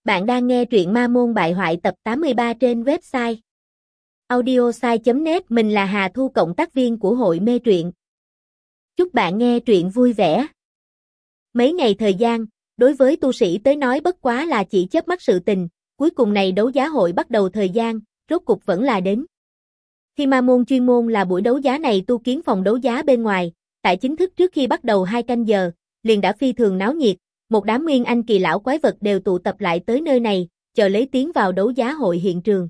Bạn đang nghe truyện Ma Môn Bại Hoại tập 83 trên website audiosai.net. Mình là Hà Thu, cộng tác viên của hội mê truyện. Chúc bạn nghe truyện vui vẻ. Mấy ngày thời gian, đối với tu sĩ tới nói bất quá là chỉ chớp mắt sự tình, cuối cùng này đấu giá hội bắt đầu thời gian, rốt cục vẫn là đến. Khi Ma Môn chuyên môn là buổi đấu giá này tu kiến phòng đấu giá bên ngoài, tại chính thức trước khi bắt đầu 2 canh giờ, liền đã phi thường náo nhiệt. Một đám nguyên anh kỳ lão quái vật đều tụ tập lại tới nơi này, chờ lấy tiến vào đấu giá hội hiện trường.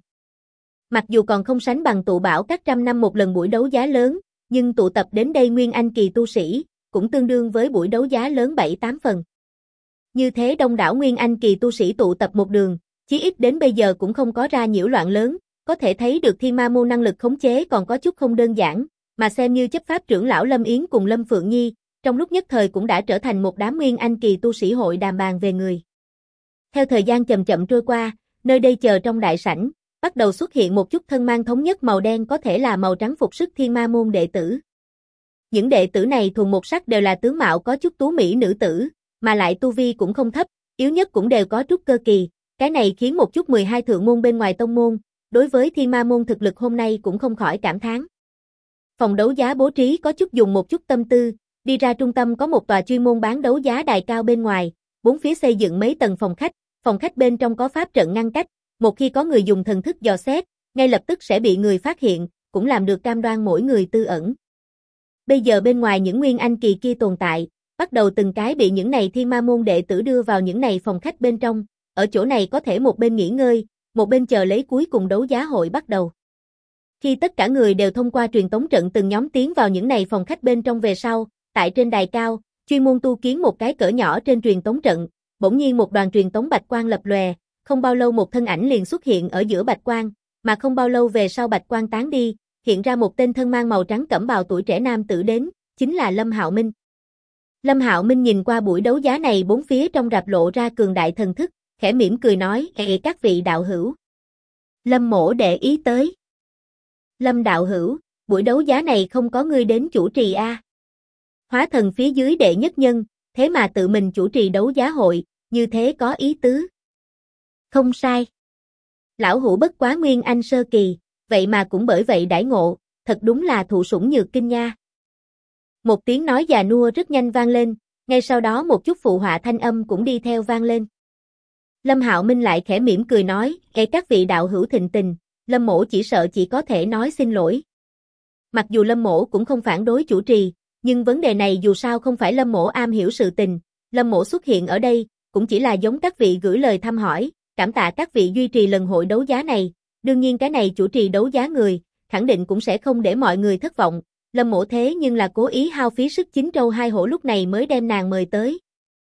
Mặc dù còn không sánh bằng tụ bảo các trăm năm một lần buổi đấu giá lớn, nhưng tụ tập đến đây nguyên anh kỳ tu sĩ, cũng tương đương với buổi đấu giá lớn 7-8 phần. Như thế đông đảo nguyên anh kỳ tu sĩ tụ tập một đường, chí ít đến bây giờ cũng không có ra nhiễu loạn lớn, có thể thấy được Thiên Ma Môn năng lực khống chế còn có chút không đơn giản, mà xem như chấp pháp trưởng lão Lâm Yến cùng Lâm Phượng Nhi, trong lúc nhất thời cũng đã trở thành một đám nguyên anh kỳ tu sĩ hội đàm bàn về người. Theo thời gian chậm chậm trôi qua, nơi đây chờ trong đại sảnh, bắt đầu xuất hiện một chút thân mang thống nhất màu đen có thể là màu trắng phục sức Thiên Ma Môn đệ tử. Những đệ tử này thuần một sắc đều là tướng mạo có chút tú mỹ nữ tử, mà lại tu vi cũng không thấp, yếu nhất cũng đều có chút cơ kỳ, cái này khiến một chút 12 thượng môn bên ngoài tông môn, đối với Thiên Ma Môn thực lực hôm nay cũng không khỏi cảm thán. Phòng đấu giá bố trí có chút dùng một chút tâm tư. Đi ra trung tâm có một tòa chuyên môn bán đấu giá đài cao bên ngoài, bốn phía xây dựng mấy tầng phòng khách bên trong có pháp trận ngăn cách, một khi có người dùng thần thức dò xét, ngay lập tức sẽ bị người phát hiện, cũng làm được cam đoan mỗi người tư ẩn. Bây giờ bên ngoài những nguyên anh kỳ kia tồn tại, bắt đầu từng cái bị những này Thiên Ma Môn đệ tử đưa vào những này phòng khách bên trong, ở chỗ này có thể một bên nghỉ ngơi, một bên chờ lấy cuối cùng đấu giá hội bắt đầu. Khi tất cả người đều thông qua truyền tống trận từng nhóm tiến vào những này phòng khách bên trong về sau, tại trên đài cao, chuyên môn tu kiến một cái cỡ nhỏ trên truyền tống trận, bỗng nhiên một đoàn truyền tống bạch quang lập lòe, không bao lâu một thân ảnh liền xuất hiện ở giữa bạch quang, mà không bao lâu về sau bạch quang tán đi, hiện ra một tên thân mang màu trắng cẩm bào tuổi trẻ nam tử đến, chính là Lâm Hạo Minh. Lâm Hạo Minh nhìn qua buổi đấu giá này bốn phía trong rạp lộ ra cường đại thần thức, khẽ mỉm cười nói: các vị đạo hữu. Lâm mỗ để ý tới. Lâm đạo hữu, buổi đấu giá này không có ngươi đến chủ trì a? Hóa thần phía dưới đệ nhất nhân, thế mà tự mình chủ trì đấu giá hội, như thế có ý tứ. Không sai. Lão hữu bất quá nguyên anh sơ kỳ, vậy mà cũng bởi vậy đãi ngộ, thật đúng là thụ sủng nhược kinh nha. Một tiếng nói già nua rất nhanh vang lên, ngay sau đó một chút phụ họa thanh âm cũng đi theo vang lên. Lâm Hạo Minh lại khẽ mỉm cười nói: các vị đạo hữu thịnh tình, Lâm mỗ chỉ sợ chỉ có thể nói xin lỗi. Mặc dù Lâm mỗ cũng không phản đối chủ trì, nhưng vấn đề này dù sao không phải Lâm mỗ am hiểu sự tình, Lâm mỗ xuất hiện ở đây, cũng chỉ là giống các vị gửi lời thăm hỏi, cảm tạ các vị duy trì lần hội đấu giá này, đương nhiên cái này chủ trì đấu giá người, khẳng định cũng sẽ không để mọi người thất vọng, Lâm mỗ thế nhưng là cố ý hao phí sức chín trâu hai hổ lúc này mới đem nàng mời tới.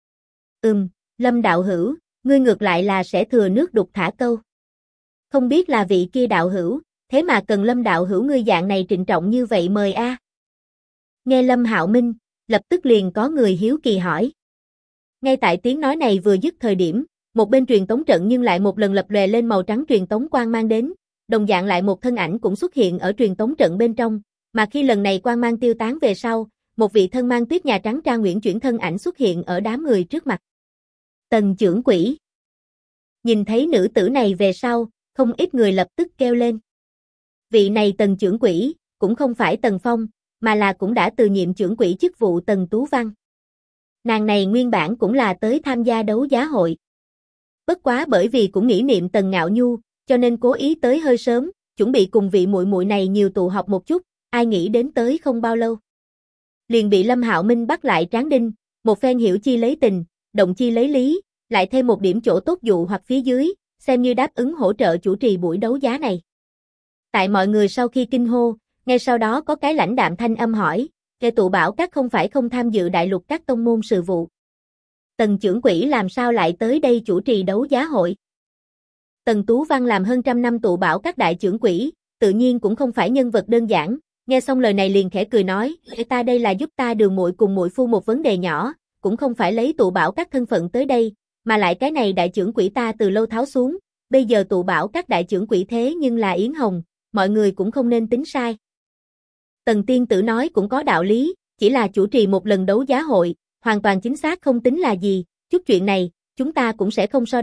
Lâm đạo hữu, ngươi ngược lại là sẽ thừa nước đục thả câu. Không biết là vị kia đạo hữu, thế mà cần Lâm đạo hữu ngươi dạng này trịnh trọng như vậy mời a? Nghe Lâm Hạo Minh, lập tức liền có người hiếu kỳ hỏi. Ngay tại tiếng nói này vừa dứt thời điểm, một bên truyền tống trận nhưng lại một lần lập lòe lên màu trắng truyền tống quang mang đến, đồng dạng lại một thân ảnh cũng xuất hiện ở truyền tống trận bên trong, mà khi lần này quang mang tiêu tán về sau, một vị thân mang tuyết nhà trắng trang nguyễn chuyển thân ảnh xuất hiện ở đám người trước mặt. Tần trưởng quỹ. Nhìn thấy nữ tử này về sau, không ít người lập tức kêu lên. Vị này Tần trưởng quỹ, cũng không phải Tần Phong, mà là cũng đã từ nhiệm trưởng quỹ chức vụ Tần Tú Văn. Nàng này nguyên bản cũng là tới tham gia đấu giá hội. Bất quá bởi vì cũng nghĩ niệm Tần Ngạo Nhu, cho nên cố ý tới hơi sớm, chuẩn bị cùng vị muội muội này nhiều tụ họp một chút, ai nghĩ đến tới không bao lâu. Liền bị Lâm Hạo Minh bắt lại tráng đinh, một phen hiểu chi lấy tình, động chi lấy lý, lại thêm một điểm chỗ tốt dụ hoặc phía dưới, xem như đáp ứng hỗ trợ chủ trì buổi đấu giá này. Tại mọi người sau khi kinh hô, ngay sau đó có cái lãnh đạm thanh âm hỏi: tụ bảo các không phải không tham dự đại lục các tông môn sự vụ. Tần trưởng quỹ làm sao lại tới đây chủ trì đấu giá hội? Tần Tú Văn làm hơn trăm năm tụ bảo các đại trưởng quỹ, tự nhiên cũng không phải nhân vật đơn giản, nghe xong lời này liền khẽ cười nói: ta đây là giúp ta Đường muội cùng muội phu một vấn đề nhỏ, cũng không phải lấy tụ bảo các thân phận tới đây, mà lại cái này đại trưởng quỹ ta từ lâu tháo xuống, bây giờ tụ bảo các đại trưởng quỹ thế nhưng là Yến Hồng, mọi người cũng không nên tính sai. Tần tiên tử nói cũng có đạo lý, chỉ là chủ trì một lần đấu giá hội, hoàn toàn chính xác không tính là gì, chút chuyện này, chúng ta cũng sẽ không so đo,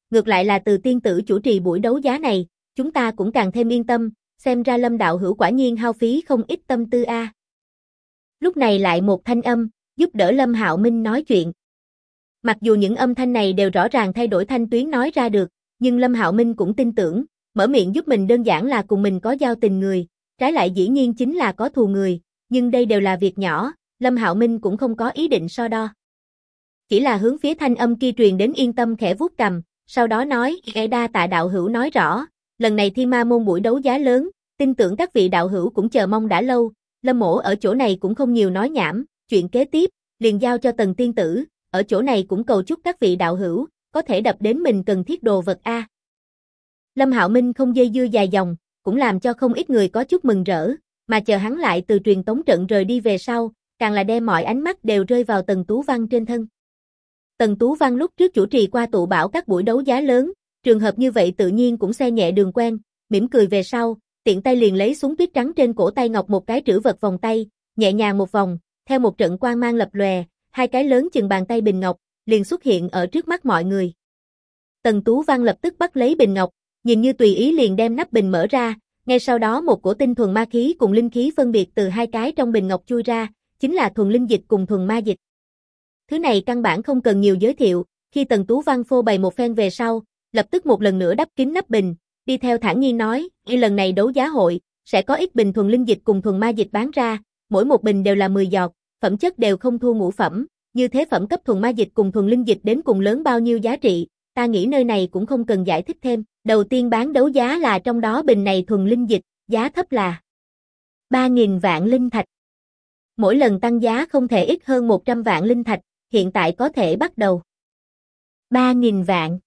ngược lại là từ tiên tử chủ trì buổi đấu giá này, chúng ta cũng càng thêm yên tâm, xem ra Lâm đạo hữu quả nhiên hao phí không ít tâm tư a. Lúc này lại một thanh âm, giúp đỡ Lâm Hạo Minh nói chuyện. Mặc dù những âm thanh này đều rõ ràng thay đổi thanh tuyến nói ra được, nhưng Lâm Hạo Minh cũng tin tưởng, mở miệng giúp mình đơn giản là cùng mình có giao tình người, trái lại dĩ nhiên chính là có thù người, nhưng đây đều là việc nhỏ, Lâm Hạo Minh cũng không có ý định so đo. Chỉ là hướng phía thanh âm kia truyền đến yên tâm khẽ vuốt cầm, sau đó nói, đa tạ đạo hữu nói rõ, lần này Thiên Ma môn buổi đấu giá lớn, tin tưởng các vị đạo hữu cũng chờ mong đã lâu, Lâm mỗ ở chỗ này cũng không nhiều nói nhảm, chuyện kế tiếp, liền giao cho Tần tiên tử, ở chỗ này cũng cầu chúc các vị đạo hữu, có thể đập đến mình cần thiết đồ vật a. Lâm Hạo Minh không dây dưa dài dòng, cũng làm cho không ít người có chút mừng rỡ, mà chờ hắn lại từ truyền tống trận rời đi về sau, càng là đem mọi ánh mắt đều rơi vào Tần Tú Văn trên thân. Tần Tú Văn lúc trước chủ trì qua tụ bảo các buổi đấu giá lớn, trường hợp như vậy tự nhiên cũng xe nhẹ đường quen, mỉm cười về sau, tiện tay liền lấy xuống tuyết trắng trên cổ tay ngọc một cái trữ vật vòng tay, nhẹ nhàng một vòng, theo một trận quang mang lập lòe, hai cái lớn chừng bàn tay bình ngọc, liền xuất hiện ở trước mắt mọi người. Tần Tú Văn lập tức bắt lấy bình ngọc, nhìn như tùy ý liền đem nắp bình mở ra, ngay sau đó một cổ tinh thuần ma khí cùng linh khí phân biệt từ hai cái trong bình ngọc chui ra, chính là thuần linh dịch cùng thuần ma dịch. Thứ này căn bản không cần nhiều giới thiệu, khi Tần Tú Văn phô bày một phen về sau, lập tức một lần nữa đắp kín nắp bình, đi theo thản nhiên nói, lần này đấu giá hội, sẽ có ít bình thuần linh dịch cùng thuần ma dịch bán ra, mỗi một bình đều là 10 giọt, phẩm chất đều không thua ngũ phẩm, như thế phẩm cấp thuần ma dịch cùng thuần linh dịch đến cùng lớn bao nhiêu giá trị, ta nghĩ nơi này cũng không cần giải thích thêm, đầu tiên bán đấu giá là trong đó bình này thuần linh dịch, giá thấp là 3.000 vạn linh thạch. Mỗi lần tăng giá không thể ít hơn 100 vạn linh thạch, hiện tại có thể bắt đầu 3.000 vạn,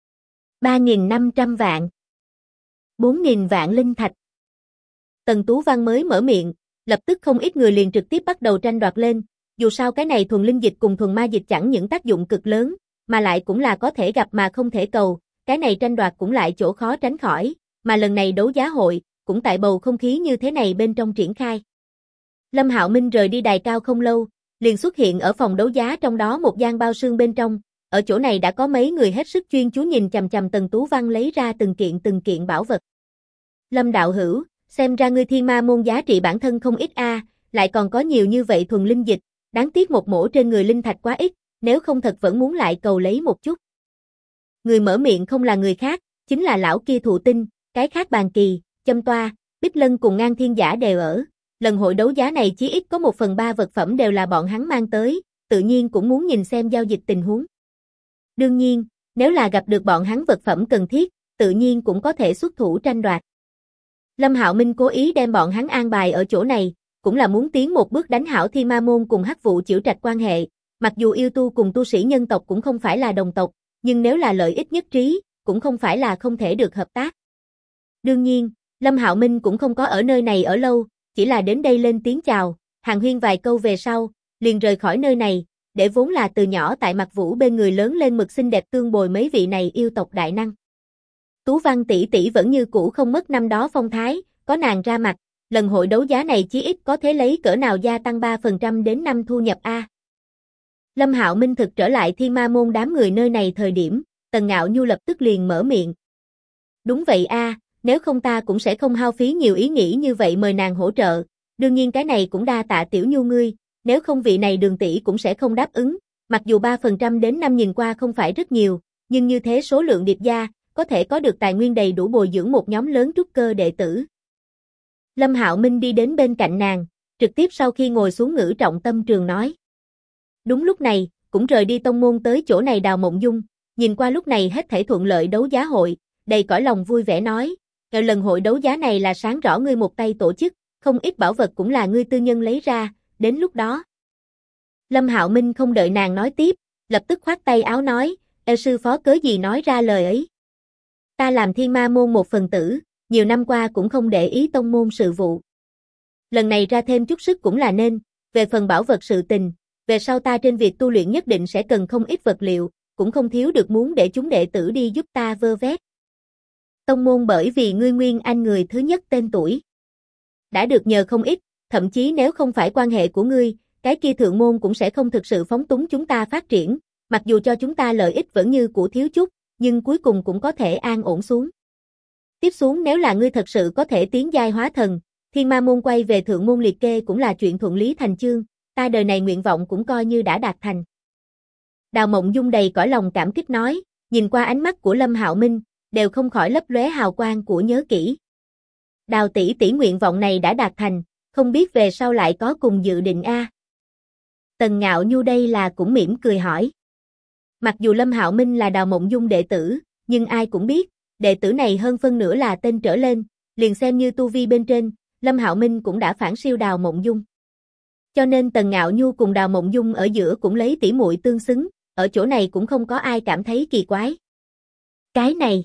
3.500 vạn, 4.000 vạn linh thạch. Tần Tú Văn mới mở miệng, lập tức không ít người liền trực tiếp bắt đầu tranh đoạt lên, dù sao cái này thuần linh dịch cùng thuần ma dịch chẳng những tác dụng cực lớn, mà lại cũng là có thể gặp mà không thể cầu, cái này tranh đoạt cũng lại chỗ khó tránh khỏi, mà lần này đấu giá hội, cũng tại bầu không khí như thế này bên trong triển khai. Lâm Hạo Minh rời đi đài cao không lâu, liền xuất hiện ở phòng đấu giá trong đó một gian bao sương bên trong, ở chỗ này đã có mấy người hết sức chuyên chú nhìn chằm chằm Tần Tú Văn lấy ra từng kiện bảo vật. Lâm đạo hữu, xem ra ngươi Thiên Ma môn giá trị bản thân không ít a, lại còn có nhiều như vậy thuần linh dịch, đáng tiếc một mổ trên người linh thạch quá ít, nếu không thật vẫn muốn lại cầu lấy một chút. Người mở miệng không là người khác, chính là lão kia Thụ Tinh, cái khác Bàn Kỳ, Châm Toa, Bích Lân cùng Ngang Thiên Giả đều ở. Lần hội đấu giá này chí ít có 1/3 vật phẩm đều là bọn hắn mang tới, tự nhiên cũng muốn nhìn xem giao dịch tình huống. Đương nhiên, nếu là gặp được bọn hắn vật phẩm cần thiết, tự nhiên cũng có thể xuất thủ tranh đoạt. Lâm Hạo Minh cố ý đem bọn hắn an bài ở chỗ này, cũng là muốn tiến một bước đánh hảo Thiên Ma môn cùng Hắc Vụ Chiểu Trạch quan hệ, mặc dù yêu tu cùng tu sĩ nhân tộc cũng không phải là đồng tộc, nhưng nếu là lợi ích nhất trí, cũng không phải là không thể được hợp tác. Đương nhiên, Lâm Hạo Minh cũng không có ở nơi này ở lâu, chỉ là đến đây lên tiếng chào, hàn huyên vài câu về sau, liền rời khỏi nơi này, để vốn là từ nhỏ tại Mặc Vũ bên người lớn lên mực xinh đẹp tương bồi mấy vị này yêu tộc đại năng. Tú Văn tỷ tỷ vẫn như cũ không mất năm đó phong thái, có nàng ra mặt, lần hội đấu giá này chí ít có thể lấy cỡ nào gia tăng 3% đến 5 thu nhập a. Lâm Hạo Minh thực trở lại Thiên Ma môn đám người nơi này thời điểm, Tần Ngạo Nhu lập tức liền mở miệng. Đúng vậy a, nếu không ta cũng sẽ không hao phí nhiều ý nghĩ như vậy mời nàng hỗ trợ, đương nhiên cái này cũng đa tạ tiểu Nhu ngươi, nếu không vị này Đường tỷ cũng sẽ không đáp ứng, mặc dù 3% đến 5 nhìn qua không phải rất nhiều, nhưng như thế số lượng điệp gia, có thể có được tài nguyên đầy đủ bồi dưỡng một nhóm lớn trúc cơ đệ tử. Lâm Hạo Minh đi đến bên cạnh nàng, trực tiếp sau khi ngồi xuống ngữ trọng tâm trường nói. Đúng lúc này, cũng rời đi tông môn tới chỗ này Đào Mộng Dung, nhìn qua lúc này hết thảy thuận lợi đấu giá hội, đầy cõi lòng vui vẻ nói, lần hội đấu giá này là sáng rõ ngươi một tay tổ chức, không ít bảo vật cũng là ngươi tư nhân lấy ra, đến lúc đó. Lâm Hạo Minh không đợi nàng nói tiếp, lập tức khoát tay áo nói, sư phó cớ gì nói ra lời ấy. Ta làm Thiên Ma môn một phần tử, nhiều năm qua cũng không để ý tông môn sự vụ. Lần này ra thêm chút sức cũng là nên, về phần bảo vật sự tình, về sau ta trên việc tu luyện nhất định sẽ cần không ít vật liệu, cũng không thiếu được muốn để chúng đệ tử đi giúp ta vơ vét. Tông môn bởi vì ngươi Nguyên Anh người thứ nhất tên tuổi. Đã được nhờ không ít, thậm chí nếu không phải quan hệ của ngươi, cái kia thượng môn cũng sẽ không thực sự phóng túng chúng ta phát triển, mặc dù cho chúng ta lợi ích vẫn như cũ thiếu chút, nhưng cuối cùng cũng có thể an ổn xuống. Tiếp xuống nếu là ngươi thật sự có thể tiến giai hóa thần, Thiên Ma môn quay về thượng môn liệt kê cũng là chuyện thuận lý thành chương, ta đời này nguyện vọng cũng coi như đã đạt thành. Đào Mộng Dung đầy cõi lòng cảm kích nói, nhìn qua ánh mắt của Lâm Hạo Minh, đều không khỏi lấp lóe hào quang của nhớ kỹ. Đào tỷ tỷ nguyện vọng này đã đạt thành, không biết về sau lại có cùng dự định a? Tần Ngạo Nhu đây là cũng mỉm cười hỏi. Mặc dù Lâm Hạo Minh là Đào Mộng Dung đệ tử, nhưng ai cũng biết, đệ tử này hơn phân nửa là tên trở lên, liền xem như tu vi bên trên, Lâm Hạo Minh cũng đã phản siêu Đào Mộng Dung. Cho nên Tần Ngạo Nhu cùng Đào Mộng Dung ở giữa cũng lấy tỷ muội tương xứng, ở chỗ này cũng không có ai cảm thấy kỳ quái. Cái này.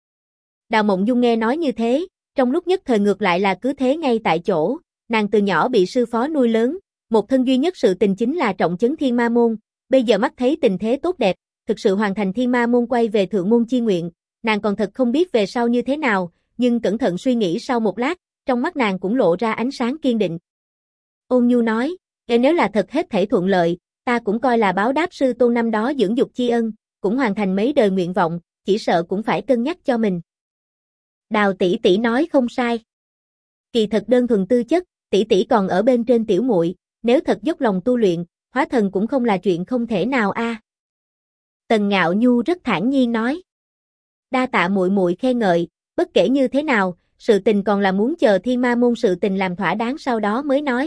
Đào Mộng Dung nghe nói như thế, trong lúc nhất thời ngược lại là cứ thế ngay tại chỗ, nàng từ nhỏ bị sư phó nuôi lớn, một thân duy nhất sự tình chính là trọng trấn Thiên Ma môn, bây giờ mắt thấy tình thế tốt đẹp, thực sự hoàn thành Thiên Ma môn quay về thượng môn chi nguyện, nàng còn thật không biết về sau như thế nào, nhưng cẩn thận suy nghĩ sau một lát, trong mắt nàng cũng lộ ra ánh sáng kiên định. Ôn Nhu nói, nếu là thật hết thảy thuận lợi, ta cũng coi là báo đáp sư tôn năm đó dưỡng dục tri ân, cũng hoàn thành mấy đời nguyện vọng, chỉ sợ cũng phải cân nhắc cho mình. Đào tỷ tỷ nói không sai. Kỳ thật đơn thuần tư chất, tỷ tỷ còn ở bên trên tiểu muội, nếu thật dốc lòng tu luyện, hóa thần cũng không là chuyện không thể nào a. Tần Ngạo Nhu rất thản nhiên nói. Đa tạ muội muội khen ngợi, bất kể như thế nào, sự tình còn là muốn chờ Thiên Ma môn sự tình làm thỏa đáng sau đó mới nói.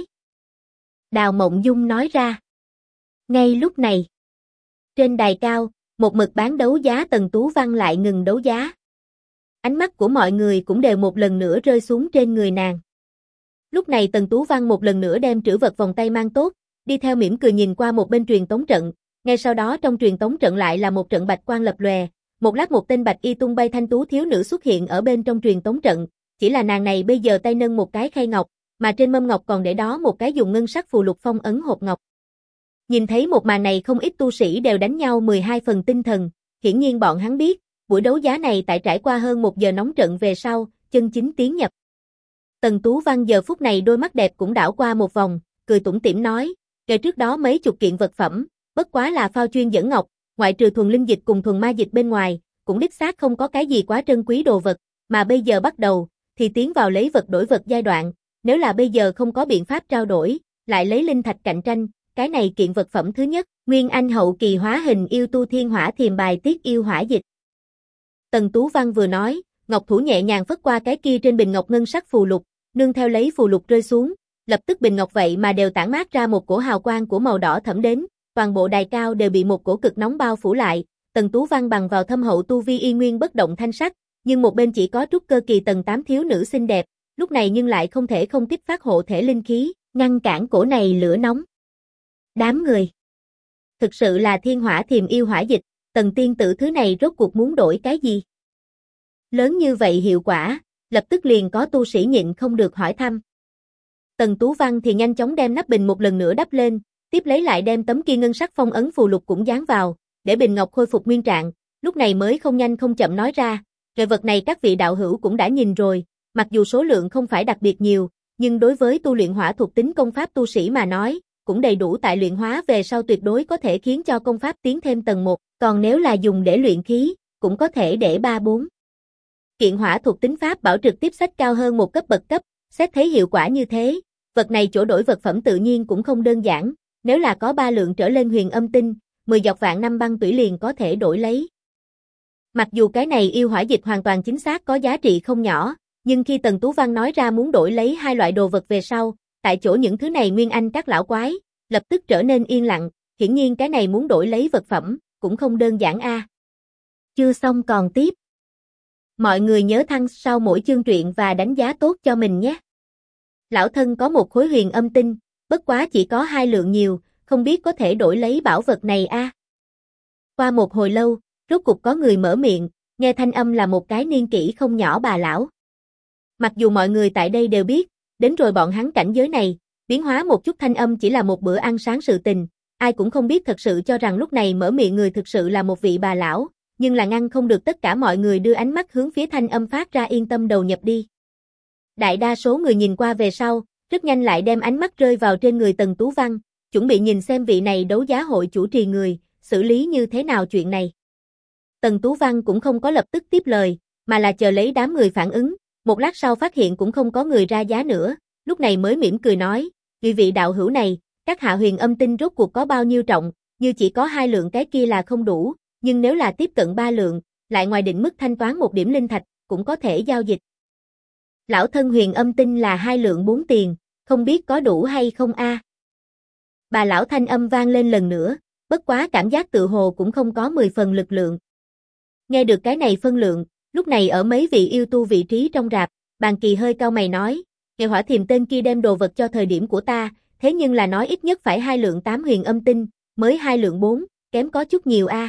Đào Mộng Dung nói ra. Ngay lúc này, trên đài cao, một mực bán đấu giá Tần Tú Văn lại ngừng đấu giá. Ánh mắt của mọi người cũng đều một lần nữa rơi xuống trên người nàng. Lúc này Tần Tú Văn một lần nữa đem trữ vật vòng tay mang tốt, đi theo mỉm cười nhìn qua một bên truyền tống trận, ngay sau đó trong truyền tống trận lại là một trận bạch quang lập lòe, một lát một tên bạch y tung bay thanh tú thiếu nữ xuất hiện ở bên trong truyền tống trận, chỉ là nàng này bây giờ tay nâng một cái khay ngọc, mà trên mâm ngọc còn để đó một cái dùng ngân sắc phù lục phong ấn hộp ngọc. Nhìn thấy một màn này không ít tu sĩ đều đánh nhau 12 phần tinh thần, hiển nhiên bọn hắn biết, buổi đấu giá này tại trải qua hơn 1 giờ nóng trận về sau, chân chính tiến nhập. Tần Tú Văn giờ phút này đôi mắt đẹp cũng đảo qua một vòng, cười tủm tỉm nói, kể trước đó mấy chục kiện vật phẩm, bất quá là phao chuyên dẫn ngọc, ngoại trừ thuần linh dịch cùng thuần ma dịch bên ngoài, cũng đích xác không có cái gì quá trân quý đồ vật, mà bây giờ bắt đầu, thì tiến vào lấy vật đổi vật giai đoạn, nếu là bây giờ không có biện pháp trao đổi, lại lấy linh thạch cạnh tranh, cái này kiện vật phẩm thứ nhất, Nguyên Anh hậu kỳ hóa hình yêu tu thiên hỏa thiềm bài tiết yêu hỏa dịch. Tần Tú Văn vừa nói, ngọc thủ nhẹ nhàng phất qua cái kia trên bình ngọc ngân sắc phù lục, nương theo lấy phù lục rơi xuống, lập tức bình ngọc vậy mà đều tản mát ra một cổ hào quang của màu đỏ thẫm đến, toàn bộ đài cao đều bị một cổ cực nóng bao phủ lại, Tần Tú Văn bằng vào thâm hậu tu vi y nguyên bất động thanh sắc, nhưng một bên chỉ có trúc cơ kỳ tầng 8 thiếu nữ xinh đẹp, lúc này nhưng lại không thể không kích phát hộ thể linh khí, ngăn cản cổ này lửa nóng. Đám người. Thực sự là thiên hỏa thiềm yêu hỏa dịch, Tần tiên tử thứ này rốt cuộc muốn đổi cái gì? Lớn như vậy hiệu quả, lập tức liền có tu sĩ nhịn không được hỏi thăm. Tần Tú Văn thì nhanh chóng đem nắp bình một lần nữa đắp lên, tiếp lấy lại đem tấm kia ngân sắc phong ấn phù lục cũng dán vào, để bình ngọc khôi phục nguyên trạng, lúc này mới không nhanh không chậm nói ra, rồi vật này các vị đạo hữu cũng đã nhìn rồi, mặc dù số lượng không phải đặc biệt nhiều, nhưng đối với tu luyện hỏa thuộc tính công pháp tu sĩ mà nói, cũng đầy đủ tại luyện hóa về sau tuyệt đối có thể khiến cho công pháp tiến thêm tầng 1, còn nếu là dùng để luyện khí, cũng có thể để 3-4. Kiện hỏa thuộc tính pháp bảo trực tiếp sách cao hơn một cấp bậc cấp, xét thấy hiệu quả như thế, vật này chỗ đổi vật phẩm tự nhiên cũng không đơn giản, nếu là có 3 lượng trở lên huyền âm tinh, 10 giọt vạn năm băng tủy liền có thể đổi lấy. Mặc dù cái này yêu hỏa dịch hoàn toàn chính xác có giá trị không nhỏ, nhưng khi Tần Tú Văn nói ra muốn đổi lấy hai loại đồ vật về sau, tại chỗ những thứ này nguyên anh các lão quái, lập tức trở nên yên lặng, hiển nhiên cái này muốn đổi lấy vật phẩm, cũng không đơn giản a. Chưa xong còn tiếp. Mọi người nhớ thăng sau mỗi chương truyện và đánh giá tốt cho mình nhé. Lão thân có một khối huyền âm tinh, bất quá chỉ có 2 lượng nhiều, không biết có thể đổi lấy bảo vật này a. Qua một hồi lâu, rốt cục có người mở miệng, nghe thanh âm là một cái niên kỷ không nhỏ bà lão. Mặc dù mọi người tại đây đều biết, đến rồi bọn hắn cảnh giới này, biến hóa một chút thanh âm chỉ là một bữa ăn sáng sự tình, ai cũng không biết thật sự cho rằng lúc này mở miệng người thực sự là một vị bà lão, nhưng là ngăn không được tất cả mọi người đưa ánh mắt hướng phía thanh âm phát ra yên tâm đầu nhập đi. Đại đa số người nhìn qua về sau, rất nhanh lại đem ánh mắt rơi vào trên người Tần Tú Văn, chuẩn bị nhìn xem vị này đấu giá hội chủ trì người, xử lý như thế nào chuyện này. Tần Tú Văn cũng không có lập tức tiếp lời, mà là chờ lấy đám người phản ứng, một lát sau phát hiện cũng không có người ra giá nữa, lúc này mới mỉm cười nói, vị vị đạo hữu này, các hạ huyền âm tinh rốt cuộc có bao nhiêu trọng, như chỉ có 2 lượng cái kia là không đủ, nhưng nếu là tiếp cận 3 lượng, lại ngoài định mức thanh toán 1 điểm linh thạch, cũng có thể giao dịch. Lão thân huyền âm tinh là 2 lượng 4 tiền, không biết có đủ hay không a? Bà lão thanh âm vang lên lần nữa, bất quá cảm giác tự hồ cũng không có 10 phần lực lượng. Nghe được cái này phân lượng, lúc này ở mấy vị yêu tu vị trí trong rạp, Bàn Kỳ hơi cau mày nói, Nghệ Hỏa Thiềm tên kia đem đồ vật cho thời điểm của ta, thế nhưng là nói ít nhất phải 2 lượng 8 huyền âm tinh, mới 2 lượng 4, kém có chút nhiều a.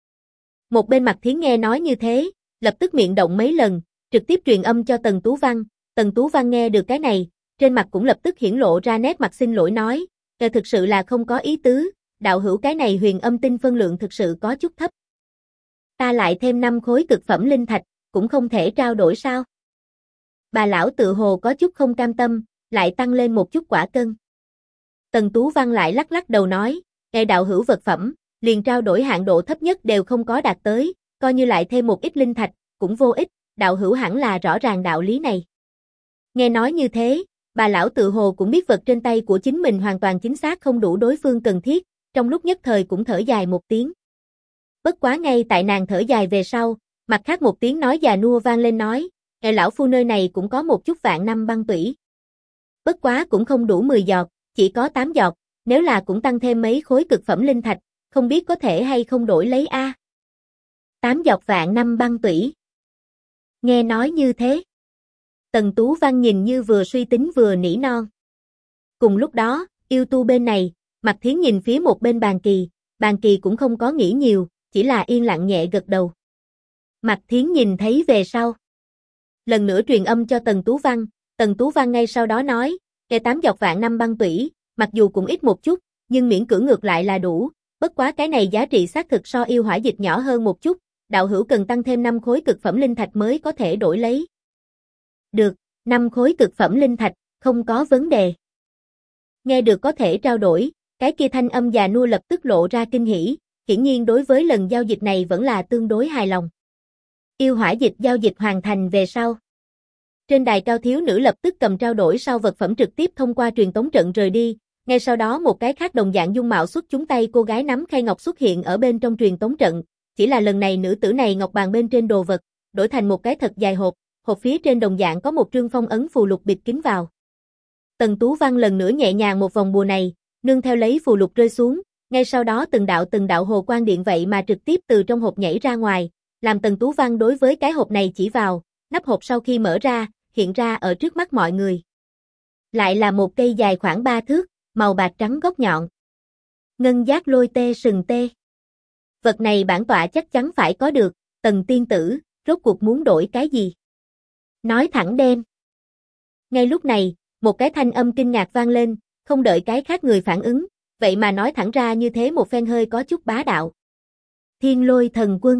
Một bên Mạc Thiến nghe nói như thế, lập tức miệng động mấy lần, trực tiếp truyền âm cho Tần Tú Văn. Tần Tú Văn nghe được cái này, trên mặt cũng lập tức hiển lộ ra nét mặt xin lỗi nói, thực sự là không có ý tứ, đạo hữu cái này huyền âm tinh phân lượng thực sự có chút thấp. Ta lại thêm 5 khối cực phẩm linh thạch, cũng không thể trao đổi sao? Bà lão tự hồ có chút không cam tâm, lại tăng lên một chút quả cân. Tần Tú Văn lại lắc lắc đầu nói, nghe đạo hữu vật phẩm, liền trao đổi hạn độ thấp nhất đều không có đạt tới, coi như lại thêm một ít linh thạch, cũng vô ích, đạo hữu hẳn là rõ ràng đạo lý này. Nghe nói như thế, bà lão tự hồ cũng biết vật trên tay của chính mình hoàn toàn chính xác không đủ đối phương cần thiết, trong lúc nhất thời cũng thở dài một tiếng. Bất quá ngay tại nàng thở dài về sau, mặt khác một tiếng nói già nua vang lên nói, nghe lão phu nơi này cũng có một chút vạn năm băng tủy. Bất quá cũng không đủ 10 giọt, chỉ có 8 giọt, nếu là cũng tăng thêm mấy khối cực phẩm linh thạch, không biết có thể hay không đổi lấy a. 8 giọt vạn năm băng tủy. Nghe nói như thế, Tần Tú Văn nhìn như vừa suy tính vừa nỉ non. Cùng lúc đó, yêu tu bên này, Mạc Thiến nhìn phía một bên Bàn Kỳ cũng không có nghĩ nhiều, chỉ là yên lặng nhẹ gật đầu. Mạc Thiến nhìn thấy về sau. Lần nữa truyền âm cho Tần Tú Văn ngay sau đó nói, cái 8 giọt vạn năm băng tủy, mặc dù cũng ít một chút, nhưng miễn cưỡng ngược lại là đủ, bất quá cái này giá trị xác thực so yêu hỏa dịch nhỏ hơn một chút, đạo hữu cần tăng thêm 5 khối cực phẩm linh thạch mới có thể đổi lấy. Được, 5 khối cực phẩm linh thạch, không có vấn đề. Nghe được có thể trao đổi, cái kia thanh âm già nua lập tức lộ ra kinh hỉ, hiển nhiên đối với lần giao dịch này vẫn là tương đối hài lòng. Yêu hỏa dịch giao dịch hoàn thành về sau. Trên đài cao thiếu nữ lập tức cầm trao đổi sau vật phẩm trực tiếp thông qua truyền tống trận rời đi, ngay sau đó một cái khác đồng dạng dung mạo xuất chúng tay cô gái nắm khay ngọc xuất hiện ở bên trong truyền tống trận, chỉ là lần này nữ tử này ngọc bàn bên trên đồ vật, đổi thành một cái thật dài hộp phía trên đồng dạng có một trương phong ấn phù lục bịt kín vào. Tần Tú Văn lần nữa nhẹ nhàng một vòng bùa này, nương theo lấy phù lục rơi xuống, ngay sau đó từng đạo hồ quang điện vậy mà trực tiếp từ trong hộp nhảy ra ngoài, làm Tần Tú Văn đối với cái hộp này chỉ vào, nắp hộp sau khi mở ra, hiện ra ở trước mắt mọi người. Lại là một cây dài khoảng 3 thước, màu bạc trắng gốc nhọn. Ngân giác lôi tê sừng tê. Vật này bản tọa chắc chắn phải có được, Tần tiên tử, rốt cuộc muốn đổi cái gì? Nói thẳng đem. Ngay lúc này, một cái thanh âm kinh ngạc vang lên, không đợi cái khác người phản ứng, vậy mà nói thẳng ra như thế một phen hơi có chút bá đạo. Thiên Lôi Thần Quân.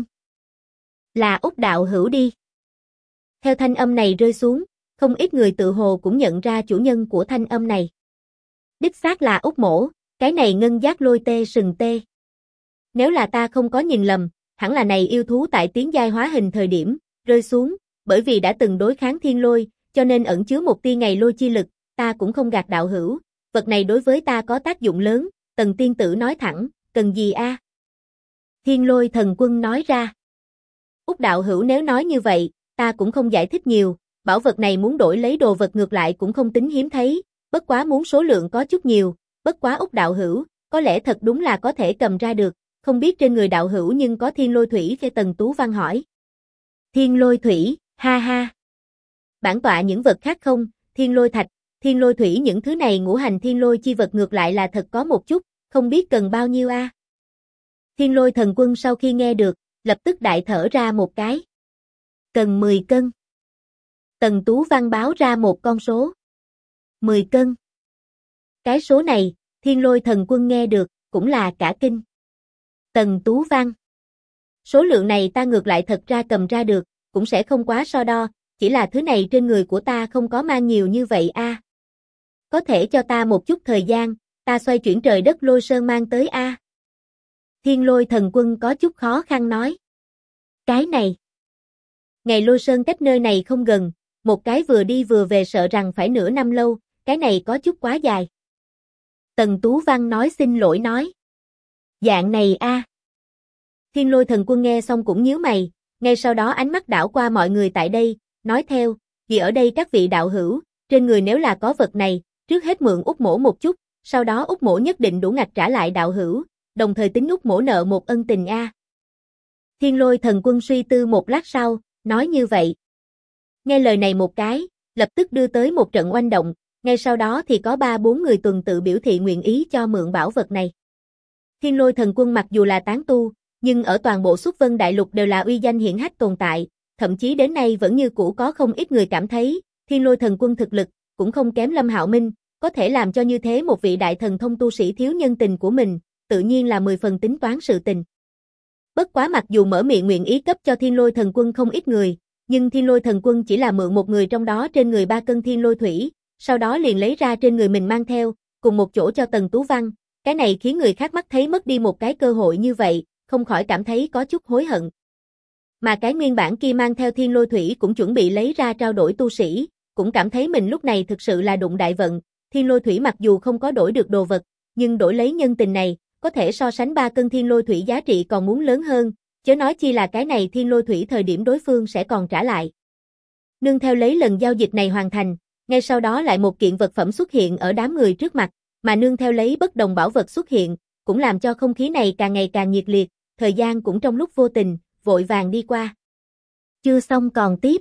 Là Úc đạo hữu đi. Theo thanh âm này rơi xuống, không ít người tự hồ cũng nhận ra chủ nhân của thanh âm này. Đích xác là Úc mỗ, cái này ngân giác lôi tê sừng tê. Nếu là ta không có nhìn lầm, hẳn là này yêu thú tại tiến giai hóa hình thời điểm, rơi xuống, bởi vì đã từng đối kháng thiên lôi, cho nên ẩn chứa một tia ngày lôi chi lực, ta cũng không gạt đạo hữu, vật này đối với ta có tác dụng lớn, Tần tiên tử nói thẳng, cần gì a? Thiên Lôi Thần Quân nói ra. Úc đạo hữu nếu nói như vậy, ta cũng không giải thích nhiều, bảo vật này muốn đổi lấy đồ vật ngược lại cũng không tính hiếm thấy, bất quá muốn số lượng có chút nhiều, bất quá Úc đạo hữu, có lẽ thật đúng là có thể cầm ra được, không biết trên người đạo hữu nhưng có thiên lôi thủy khi Tần Tú Văn hỏi. Thiên lôi thủy, ha ha. Bản tọa những vật khác không, thiên lôi thạch, thiên lôi thủy những thứ này ngũ hành thiên lôi chi vật ngược lại là thật có một chút, không biết cần bao nhiêu a? Thiên Lôi Thần Quân sau khi nghe được, lập tức đại thở ra một cái. Cần 10 cân. Tần Tú Văn báo ra một con số. 10 cân. Cái số này, Thiên Lôi Thần Quân nghe được, cũng là cả kinh. Tần Tú Văn. Số lượng này ta ngược lại thật ra cầm ra được, cũng sẽ không quá so đo, chỉ là thứ này trên người của ta không có mang nhiều như vậy a. Có thể cho ta một chút thời gian, ta xoay chuyển trời đất lôi sơn mang tới a. Thiên Lôi Thần Quân có chút khó khăn nói. Cái này. Ngày Lôi Sơn cách nơi này không gần, một cái vừa đi vừa về sợ rằng phải nửa năm lâu, cái này có chút quá dài. Tần Tú Văn nói xin lỗi nói. Dạng này a. Thiên Lôi Thần Quân nghe xong cũng nhíu mày, ngay sau đó ánh mắt đảo qua mọi người tại đây, nói theo, vì ở đây các vị đạo hữu, trên người nếu là có vật này, trước hết mượn Úc Mỗ một chút, sau đó Úc Mỗ nhất định đủ ngạch trả lại đạo hữu, đồng thời tính Úc Mỗ nợ một ân tình a. Thiên Lôi Thần Quân suy tư một lát sau, nói như vậy. Nghe lời này một cái, lập tức đưa tới một trận oanh động, ngay sau đó thì có 3-4 người tuần tự biểu thị nguyện ý cho mượn bảo vật này. Thiên Lôi Thần Quân mặc dù là tán tu, nhưng ở toàn bộ Xuất Vân Đại Lục đều là uy danh hiển hách tồn tại, thậm chí đến nay vẫn như cũ có không ít người cảm thấy, Thiên Lôi Thần Quân thực lực cũng không kém Lâm Hạo Minh, có thể làm cho như thế một vị đại thần thông tu sĩ thiếu nhân tình của mình, tự nhiên là 10 phần tính toán sự tình. Bất quá mặc dù mở miệng nguyện ý cấp cho Thiên Lôi Thần Quân không ít người, nhưng Thiên Lôi Thần Quân chỉ là mượn một người trong đó trên người 3 cân Thiên Lôi Thủy, sau đó liền lấy ra trên người mình mang theo, cùng một chỗ cho Tần Tú Văn, cái này khiến người khác mắt thấy mất đi một cái cơ hội như vậy, không khỏi cảm thấy có chút hối hận. Mà cái nguyên bản kia mang theo Thiên Lôi Thủy cũng chuẩn bị lấy ra trao đổi tu sĩ, cũng cảm thấy mình lúc này thực sự là đụng đại vận, Thiên Lôi Thủy mặc dù không có đổi được đồ vật, nhưng đổi lấy nhân tình này, có thể so sánh 3 cân Thiên Lôi Thủy giá trị còn muốn lớn hơn, chớ nói chi là cái này Thiên Lôi Thủy thời điểm đối phương sẽ còn trả lại. Nương theo lấy lần giao dịch này hoàn thành, ngay sau đó lại một kiện vật phẩm xuất hiện ở đám người trước mặt, mà nương theo lấy bất đồng bảo vật xuất hiện, cũng làm cho không khí này càng ngày càng nhiệt liệt, thời gian cũng trong lúc vô tình, vội vàng đi qua. Chưa xong còn tiếp.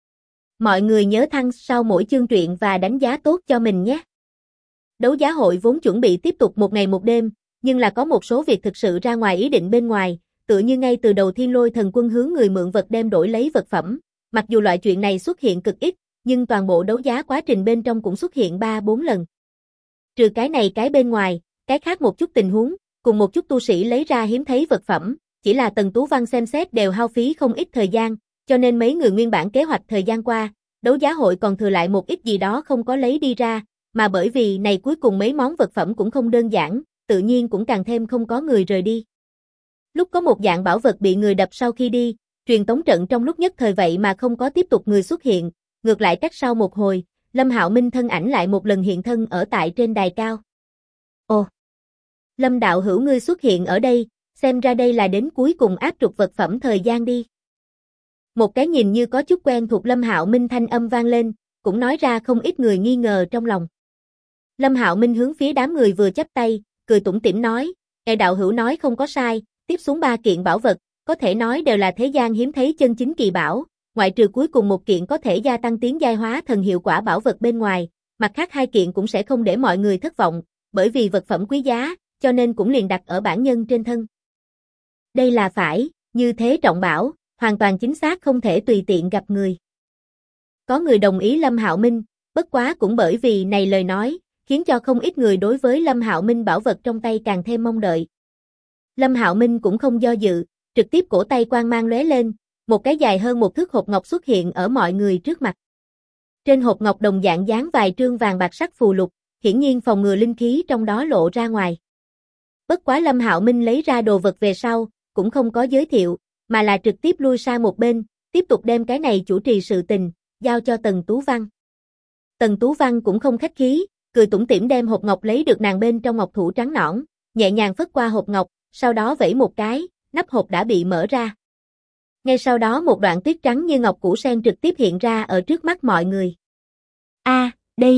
Mọi người nhớ thăng sau mỗi chương truyện và đánh giá tốt cho mình nhé. Đấu giá hội vốn chuẩn bị tiếp tục một ngày một đêm, nhưng là có một số việc thực sự ra ngoài ý định bên ngoài, tựa như ngay từ đầu Thiên Lôi Thần Quân hướng người mượn vật đem đổi lấy vật phẩm. Mặc dù loại chuyện này xuất hiện cực ít, nhưng toàn bộ đấu giá quá trình bên trong cũng xuất hiện 3-4 lần. Trừ cái này cái bên ngoài, cái khác một chút tình huống, cùng một chút tu sĩ lấy ra hiếm thấy vật phẩm, chỉ là Tần Tú Văn xem xét đều hao phí không ít thời gian, cho nên mấy người nguyên bản kế hoạch thời gian qua, đấu giá hội còn thừa lại một ít gì đó không có lấy đi ra, mà bởi vì này cuối cùng mấy món vật phẩm cũng không đơn giản, tự nhiên cũng càng thêm không có người rời đi. Lúc có một dạng bảo vật bị người đập sau khi đi, truyền tống trận trong lúc nhất thời vậy mà không có tiếp tục người xuất hiện, ngược lại cách sau một hồi, Lâm Hạo Minh thân ảnh lại một lần hiện thân ở tại trên đài cao. Ồ! Lâm đạo hữu ngươi xuất hiện ở đây, xem ra đây là đến cuối cùng áp trục vật phẩm thời gian đi. Một cái nhìn như có chút quen thuộc Lâm Hạo Minh thanh âm vang lên, cũng nói ra không ít người nghi ngờ trong lòng. Lâm Hạo Minh hướng phía đám người vừa chắp tay, cười tủm tỉm nói, "Ngài đạo hữu nói không có sai, tiếp xuống 3 kiện bảo vật, có thể nói đều là thế gian hiếm thấy chân chính kỳ bảo, ngoại trừ cuối cùng một kiện có thể gia tăng tiến giai hóa thần hiệu quả bảo vật bên ngoài, mặt khác 2 kiện cũng sẽ không để mọi người thất vọng, bởi vì vật phẩm quý giá, cho nên cũng liền đặt ở bản nhân trên thân." Đây là phải, như thế trọng bảo, hoàn toàn chính xác không thể tùy tiện gặp người. Có người đồng ý Lâm Hạo Minh, bất quá cũng bởi vì này lời nói, khiến cho không ít người đối với Lâm Hạo Minh bảo vật trong tay càng thêm mong đợi. Lâm Hạo Minh cũng không do dự, trực tiếp cổ tay quang mang lóe lên, một cái dài hơn 1 thước hộp ngọc xuất hiện ở mọi người trước mặt. Trên hộp ngọc đồng dạng dán vài trương vàng bạc sắc phù lục, hiển nhiên phòng ngừa linh khí trong đó lộ ra ngoài. Bất quá Lâm Hạo Minh lấy ra đồ vật về sau, cũng không có giới thiệu, mà là trực tiếp lui sang một bên, tiếp tục đem cái này chủ trì sự tình, giao cho Tần Tú Văn. Tần Tú Văn cũng không khách khí, cười tủm tỉm đem hộp ngọc lấy được nàng bên trong ngọc thủ trắng nõn, nhẹ nhàng phất qua hộp ngọc, sau đó vẫy một cái, nắp hộp đã bị mở ra. Ngay sau đó một đoạn tuyết trắng như ngọc củ sen trực tiếp hiện ra ở trước mắt mọi người. A,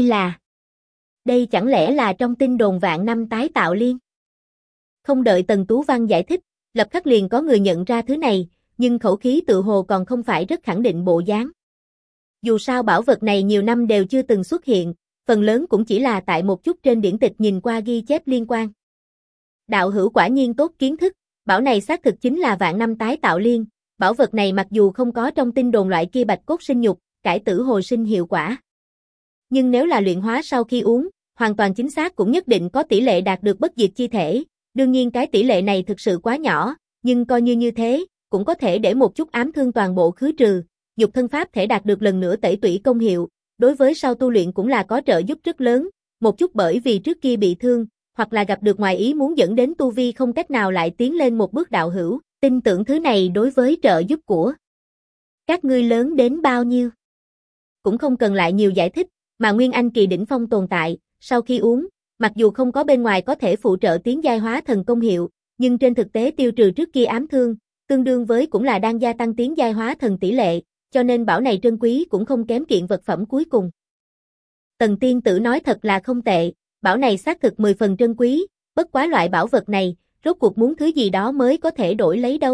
đây chẳng lẽ là trong tin đồn vạn năm tái tạo liên? Không đợi Tần Tú Văn giải thích, lập khắc liền có người nhận ra thứ này, nhưng khẩu khí tự hồ còn không phải rất khẳng định bộ dáng. Dù sao bảo vật này nhiều năm đều chưa từng xuất hiện, phần lớn cũng chỉ là tại một chút trên điển tịch nhìn qua ghi chép liên quan. Đạo hữu quả nhiên tốt kiến thức, bảo này xác thực chính là vạn năm tái tạo liên, bảo vật này mặc dù không có trong tin đồn loại kia bạch cốt sinh nhục, cải tử hồi sinh hiệu quả. Nhưng nếu là luyện hóa sau khi uống, hoàn toàn chính xác cũng nhất định có tỷ lệ đạt được bất diệt chi thể, đương nhiên cái tỷ lệ này thực sự quá nhỏ, nhưng coi như thế, cũng có thể để một chút ám thương toàn bộ khứ trừ, nhục thân pháp thể đạt được lần nữa tẩy tủy công hiệu, đối với sau tu luyện cũng là có trợ giúp rất lớn, một chút bởi vì trước kia bị thương, hoặc là gặp được ngoài ý muốn dẫn đến tu vi không cách nào lại tiến lên một bước đạo hữu, Tin tưởng thứ này đối với trợ giúp của các ngươi lớn đến bao nhiêu. Cũng không cần lại nhiều giải thích, mà Nguyên Anh kỳ đỉnh phong tồn tại, sau khi uống, mặc dù không có bên ngoài có thể phụ trợ tiến giai hóa thần công hiệu, nhưng trên thực tế tiêu trừ trước kia ám thương, tương đương với cũng là đang gia tăng tiến giai hóa thần tỷ lệ, cho nên bảo này trân quý cũng không kém kiện vật phẩm cuối cùng. Tần tiên tử nói thật là không tệ, bảo này xác thực 10 phần trân quý, bất quá loại bảo vật này, rốt cuộc muốn thứ gì đó mới có thể đổi lấy đâu.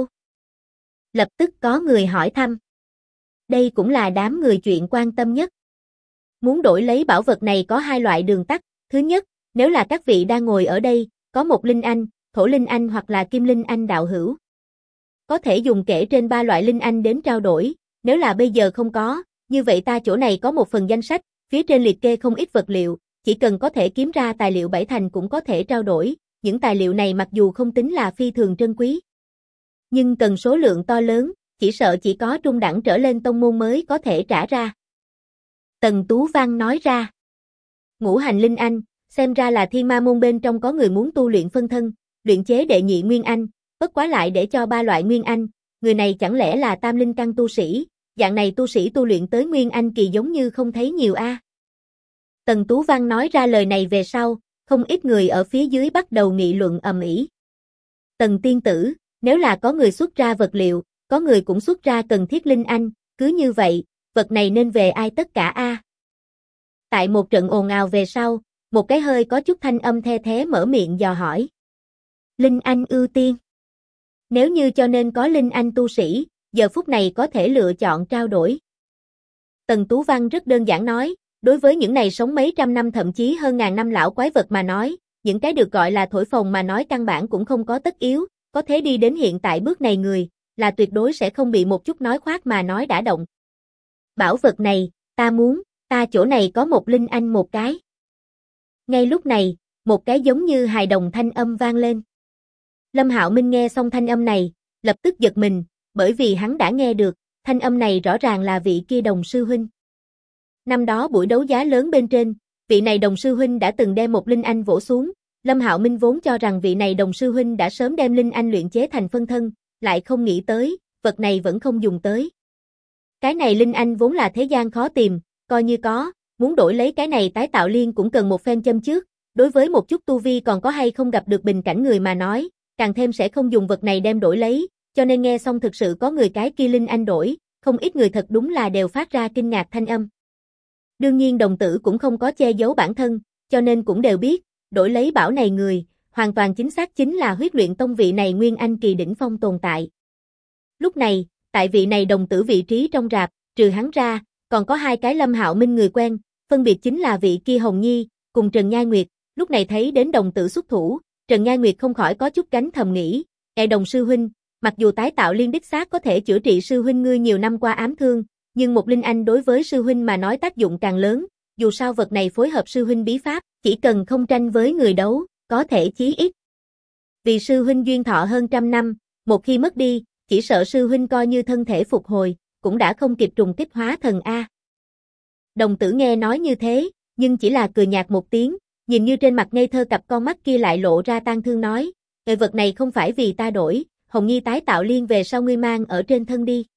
Lập tức có người hỏi thăm. Đây cũng là đám người chuyện quan tâm nhất. Muốn đổi lấy bảo vật này có hai loại đường tắt, thứ nhất, nếu là các vị đang ngồi ở đây, có một linh anh, thổ linh anh hoặc là kim linh anh đạo hữu. Có thể dùng kể trên 3 loại linh anh đến trao đổi, nếu là bây giờ không có, như vậy ta chỗ này có một phần danh sách, phía trên liệt kê không ít vật liệu, chỉ cần có thể kiếm ra tài liệu 7 thành cũng có thể trao đổi, những tài liệu này mặc dù không tính là phi thường trân quý, nhưng cần số lượng to lớn, chỉ sợ chỉ có trung đẳng trở lên tông môn mới có thể trả ra. Tần Tú Văn nói ra. Ngũ hành linh anh, xem ra là thiên ma môn bên trong có người muốn tu luyện phân thân, luyện chế đệ nhị nguyên anh, bất quá lại để cho 3 loại nguyên anh, người này chẳng lẽ là tam linh căn tu sĩ, dạng này tu sĩ tu luyện tới nguyên anh kỳ giống như không thấy nhiều a. Tần Tú Văn nói ra lời này về sau, không ít người ở phía dưới bắt đầu nghị luận ầm ĩ. Tần tiên tử, nếu là có người xuất ra vật liệu, có người cũng xuất ra cần thiết linh anh, cứ như vậy, vật này nên về ai tất cả a. Tại một trận ồn ào về sau, một cái hơi có chút thanh âm the thé mở miệng dò hỏi. Linh anh ưu tiên. Nếu như cho nên có linh anh tu sĩ, giờ phút này có thể lựa chọn trao đổi. Tần Tú Văn rất đơn giản nói, đối với những này sống mấy trăm năm thậm chí hơn ngàn năm lão quái vật mà nói, những cái được gọi là thổi phồng mà nói căn bản cũng không có tất yếu, có thể đi đến hiện tại bước này người, là tuyệt đối sẽ không bị một chút nói khoác mà nói đã động. Bảo vật này, ta muốn, ta chỗ này có một linh anh một cái. Ngay lúc này, một cái giống như hài đồng thanh âm vang lên. Lâm Hạo Minh nghe xong thanh âm này, lập tức giật mình, bởi vì hắn đã nghe được, thanh âm này rõ ràng là vị kia đồng sư huynh. Năm đó buổi đấu giá lớn bên trên, vị này đồng sư huynh đã từng đem một linh anh vỗ xuống, Lâm Hạo Minh vốn cho rằng vị này đồng sư huynh đã sớm đem linh anh luyện chế thành phân thân, lại không nghĩ tới, vật này vẫn không dùng tới. Cái này linh anh vốn là thế gian khó tìm, coi như có, muốn đổi lấy cái này tái tạo liên cũng cần một phen châm trước, đối với một chút tu vi còn có hay không gặp được bình cảnh người mà nói, càng thêm sẽ không dùng vật này đem đổi lấy, cho nên nghe xong thực sự có người cái kia linh anh đổi, không ít người thật đúng là đều phát ra kinh ngạc thanh âm. Đương nhiên đồng tử cũng không có che giấu bản thân, cho nên cũng đều biết, đổi lấy bảo này người, hoàn toàn chính xác chính là huyết luyện tông vị này nguyên anh kỳ đỉnh phong tồn tại. Lúc này, tại vị này đồng tử vị trí trong rạp, trừ hắn ra, còn có hai cái Lâm Hạo Minh người quen, phân biệt chính là vị kia Hồng Nhi, cùng Trần Nhai Nguyệt, lúc này thấy đến đồng tử xuất thủ, Trần Nhai Nguyệt không khỏi có chút gánh thầm nghĩ, đồng sư huynh, mặc dù tái tạo liên đích xác có thể chữa trị sư huynh ngươi nhiều năm qua ám thương, nhưng một linh anh đối với sư huynh mà nói tác dụng càng lớn, dù sao vật này phối hợp sư huynh bí pháp, chỉ cần không tranh với người đấu, có thể chí ít. Vì sư huynh duyên thọ hơn trăm năm, một khi mất đi, chỉ sợ sư huynh coi như thân thể phục hồi, cũng đã không kịp trùng kích hóa thần A. Đồng tử nghe nói như thế, nhưng chỉ là cười nhạt một tiếng, nhìn như trên mặt ngây thơ cặp con mắt kia lại lộ ra tang thương nói, vật này không phải vì ta đổi, Hồng Nhi tái tạo liên về sau ngươi mang ở trên thân đi.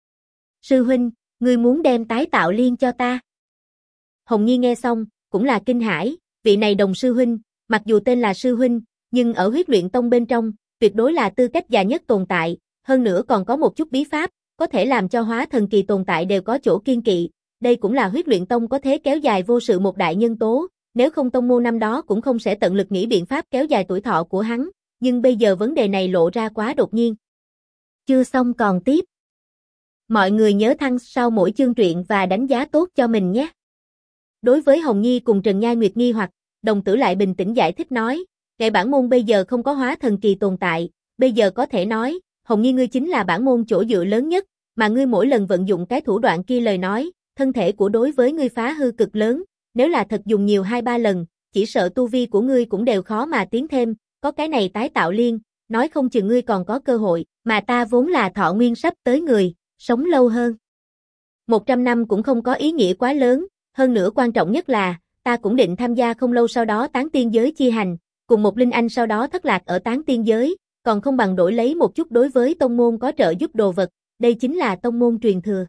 Sư huynh, ngươi muốn đem tái tạo liên cho ta. Hồng Nhi nghe xong, cũng là kinh hãi, vị này đồng sư huynh, mặc dù tên là sư huynh, nhưng ở huyết luyện tông bên trong, tuyệt đối là tư cách già nhất tồn tại, hơn nữa còn có một chút bí pháp, có thể làm cho hóa thần kỳ tồn tại đều có chỗ kiên kỵ, đây cũng là huyết luyện tông có thế kéo dài vô sự một đại nhân tố, nếu không tông môn năm đó cũng không sẽ tận lực nghĩ biện pháp kéo dài tuổi thọ của hắn, nhưng bây giờ vấn đề này lộ ra quá đột nhiên. Chưa xong còn tiếp. Mọi người nhớ thăng sau mỗi chương truyện và đánh giá tốt cho mình nhé. Đối với Hồng Nhi cùng Trần Nhai Nguyệt nghi hoặc, đồng tử lại bình tĩnh giải thích nói, ngài bản môn bây giờ không có hóa thần kỳ tồn tại, bây giờ có thể nói, Hồng Nhi ngươi chính là bản môn chỗ dựa lớn nhất, mà ngươi mỗi lần vận dụng cái thủ đoạn kia lời nói, thân thể của đối với ngươi phá hư cực lớn, nếu là thật dùng nhiều 2-3 lần, chỉ sợ tu vi của ngươi cũng đều khó mà tiến thêm, có cái này tái tạo liên, nói không chừng ngươi còn có cơ hội, mà ta vốn là thọ nguyên sắp tới người, sống lâu hơn. 100 năm cũng không có ý nghĩa quá lớn, hơn nữa quan trọng nhất là, ta cũng định tham gia không lâu sau đó tán tiên giới chi hành, cùng một linh anh sau đó thất lạc ở tán tiên giới, còn không bằng đổi lấy một chút đối với tông môn có trợ giúp đồ vật, đây chính là tông môn truyền thừa.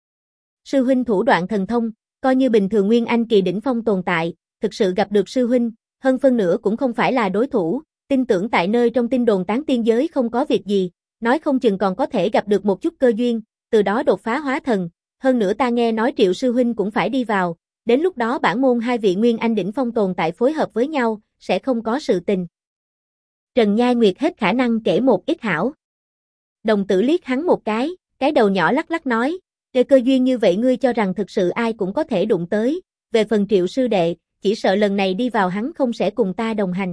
Sư huynh thủ đoạn thần thông, coi như bình thường Nguyên Anh kỳ đỉnh phong tồn tại, thực sự gặp được sư huynh, hơn phân nửa cũng không phải là đối thủ, tin tưởng tại nơi trong tin đồn tán tiên giới không có việc gì, nói không chừng còn có thể gặp được một chút cơ duyên, từ đó đột phá hóa thần, hơn nữa ta nghe nói Triệu sư huynh cũng phải đi vào, đến lúc đó bản môn hai vị Nguyên Anh đỉnh phong tồn tại phối hợp với nhau, sẽ không có sự tình. Trần Nhai Nguyệt hết khả năng kể một ít hảo. Đồng tử liếc hắn một cái đầu nhỏ lắc lắc nói, cơ duyên như vậy ngươi cho rằng thực sự ai cũng có thể đụng tới, về phần Triệu sư đệ, chỉ sợ lần này đi vào hắn không sẽ cùng ta đồng hành.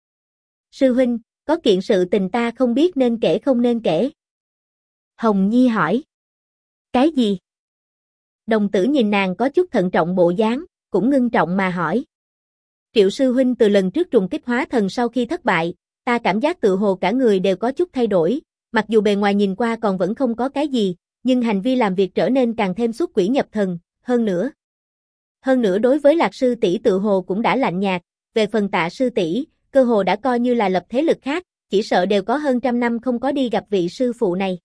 Sư huynh, có kiện sự tình ta không biết nên kể không nên kể. Hồng Nhi hỏi. Cái gì? Đồng tử nhìn nàng có chút thận trọng bộ dáng, cũng ngưng trọng mà hỏi. Triệu sư huynh từ lần trước trùng kích hóa thần sau khi thất bại, ta cảm giác tự hồ cả người đều có chút thay đổi, mặc dù bề ngoài nhìn qua còn vẫn không có cái gì, nhưng hành vi làm việc trở nên càng thêm xuất quỷ nhập thần, hơn nữa đối với Lạc sư tỷ tự hồ cũng đã lạnh nhạt, về phần Tạ sư tỷ, cơ hồ đã coi như là lập thế lực khác, chỉ sợ đều có hơn 100 năm không có đi gặp vị sư phụ này.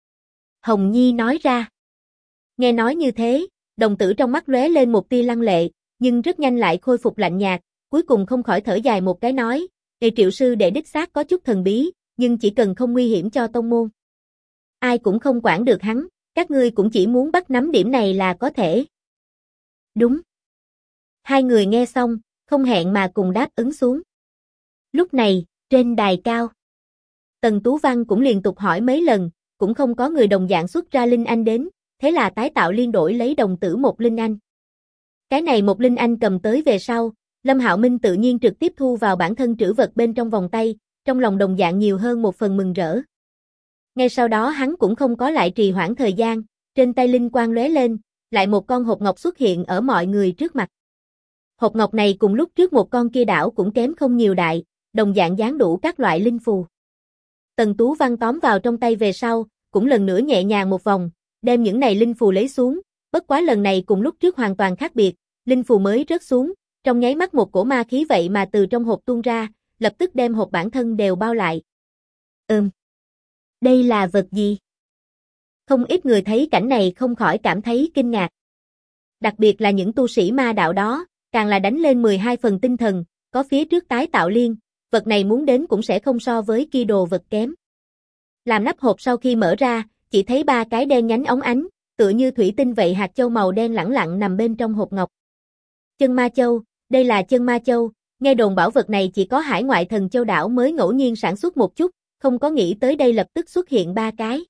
Hồng Nhi nói ra. Nghe nói như thế, đồng tử trong mắt lóe lên một tia lăng lệ, nhưng rất nhanh lại khôi phục lạnh nhạt, cuối cùng không khỏi thở dài một cái nói, Triệu sư đệ đích xác có chút thần bí, nhưng chỉ cần không nguy hiểm cho tông môn. Ai cũng không quản được hắn, các ngươi cũng chỉ muốn bắt nắm điểm này là có thể. Đúng. Hai người nghe xong, không hẹn mà cùng đáp ứng xuống. Lúc này, trên đài cao, Tần Tú Văn cũng liên tục hỏi mấy lần, cũng không có người đồng dạng xuất ra Linh Anh đến, thế là tái tạo liên đổi lấy đồng tử một Linh Anh. Cái này một Linh Anh cầm tới về sau, Lâm Hạo Minh tự nhiên trực tiếp thu vào bản thân trữ vật bên trong vòng tay, trong lòng đồng dạng nhiều hơn một phần mừng rỡ. Ngay sau đó hắn cũng không có lại trì hoãn thời gian, trên tay linh quang lóe lên, lại một con hộp ngọc xuất hiện ở mọi người trước mặt. Hộp ngọc này cùng lúc trước một con kia đảo cũng kém không nhiều đại, đồng dạng dán đủ các loại linh phù. Tần Tú Văn tóm vào trong tay về sau, cũng lần nữa nhẹ nhàng một vòng, đem những này linh phù lấy xuống, bất quá lần này cùng lúc trước hoàn toàn khác biệt, linh phù mới rớt xuống, trong nháy mắt một cổ ma khí vậy mà từ trong hộp tuôn ra, lập tức đem hộp bản thân đều bao lại. Đây là vật gì? Không ít người thấy cảnh này không khỏi cảm thấy kinh ngạc. Đặc biệt là những tu sĩ ma đạo đó, càng là đánh lên 12 phần tinh thần, có phía trước tái tạo liên, vật này muốn đến cũng sẽ không so với kia đồ vật kém. Làm nắp hộp sau khi mở ra, chỉ thấy 3 cái đen nhánh óng ánh, tựa như thủy tinh vậy hạt châu màu đen lẳng lặng nằm bên trong hộp ngọc. Chân ma châu, đây là chân ma châu, nghe đồn bảo vật này chỉ có hải ngoại thần châu đảo mới ngẫu nhiên sản xuất một chút, không có nghĩ tới đây lập tức xuất hiện 3 cái.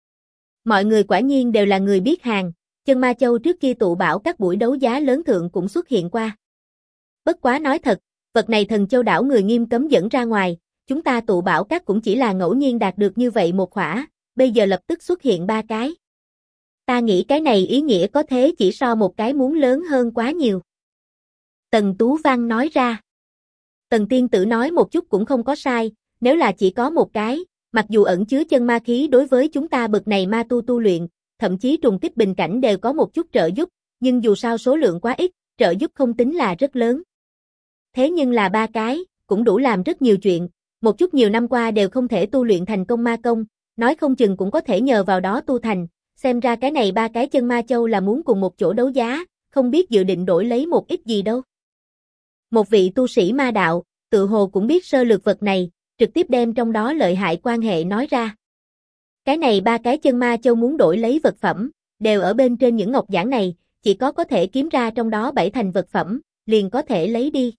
Mọi người quả nhiên đều là người biết hàng, chân ma châu trước kia tụ bảo các buổi đấu giá lớn thượng cũng xuất hiện qua. Bất quá nói thật, vật này thần châu đảo người nghiêm cấm dẫn ra ngoài, chúng ta tụ bảo các cũng chỉ là ngẫu nhiên đạt được như vậy một khỏa, bây giờ lập tức xuất hiện 3 cái. Ta nghĩ cái này ý nghĩa có thế chỉ so một cái muốn lớn hơn quá nhiều. Tần Tú Văn nói ra. Tần tiên tử nói một chút cũng không có sai, nếu là chỉ có một cái, mặc dù ẩn chứa chân ma khí đối với chúng ta bậc này ma tu luyện, thậm chí trùng kích bình cảnh đều có một chút trợ giúp, nhưng dù sao số lượng quá ít, trợ giúp không tính là rất lớn. Thế nhưng là 3 cái, cũng đủ làm rất nhiều chuyện, một chút nhiều năm qua đều không thể tu luyện thành công ma công, nói không chừng cũng có thể nhờ vào đó tu thành, xem ra cái này 3 cái chân ma châu là muốn cùng một chỗ đấu giá, không biết dự định đổi lấy một ít gì đâu. Một vị tu sĩ ma đạo, tự hồ cũng biết sơ lược vật này, trực tiếp đem trong đó lợi hại quan hệ nói ra. Cái này 3 cái chân ma châu muốn đổi lấy vật phẩm, đều ở bên trên những ngọc giản này, chỉ có thể kiếm ra trong đó 7 thành vật phẩm, liền có thể lấy đi.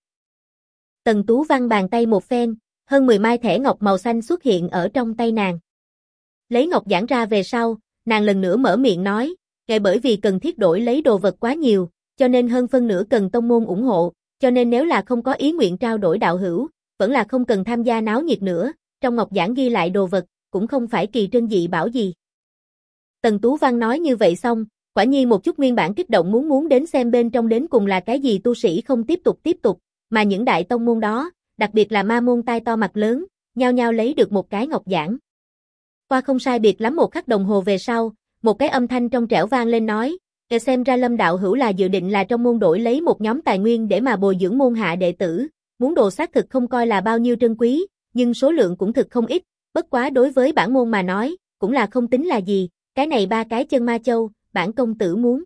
Tần Tú Văn bàn tay một phen, hơn 10 mai thẻ ngọc màu xanh xuất hiện ở trong tay nàng. Lấy ngọc giản ra về sau, nàng lần nữa mở miệng nói, bởi vì cần thiết đổi lấy đồ vật quá nhiều, cho nên hơn phân nửa cần tông môn ủng hộ, cho nên nếu là không có ý nguyện trao đổi đạo hữu, vẫn là không cần tham gia náo nhiệt nữa, trong ngọc giản ghi lại đồ vật, cũng không phải kỳ trân dị bảo gì. Tần Tú Văn nói như vậy xong, quả nhiên một chút nguyên bản kích động muốn đến xem bên trong đến cùng là cái gì tu sĩ không tiếp tục, mà những đại tông môn đó, đặc biệt là ma môn tai to mặt lớn, nhao nhao lấy được một cái ngọc giản. Qua không sai biệt lắm một khắc đồng hồ về sau, một cái âm thanh trong trẻo vang lên nói, xem ra Lâm đạo hữu là dự định là trong môn đổi lấy một nhóm tài nguyên để mà bồi dưỡng môn hạ đệ tử, muốn đồ xác thực không coi là bao nhiêu trân quý, nhưng số lượng cũng thực không ít, Bất quá đối với bản môn mà nói, cũng là không tính là gì, cái này 3 cái chân ma châu, bản công tử muốn.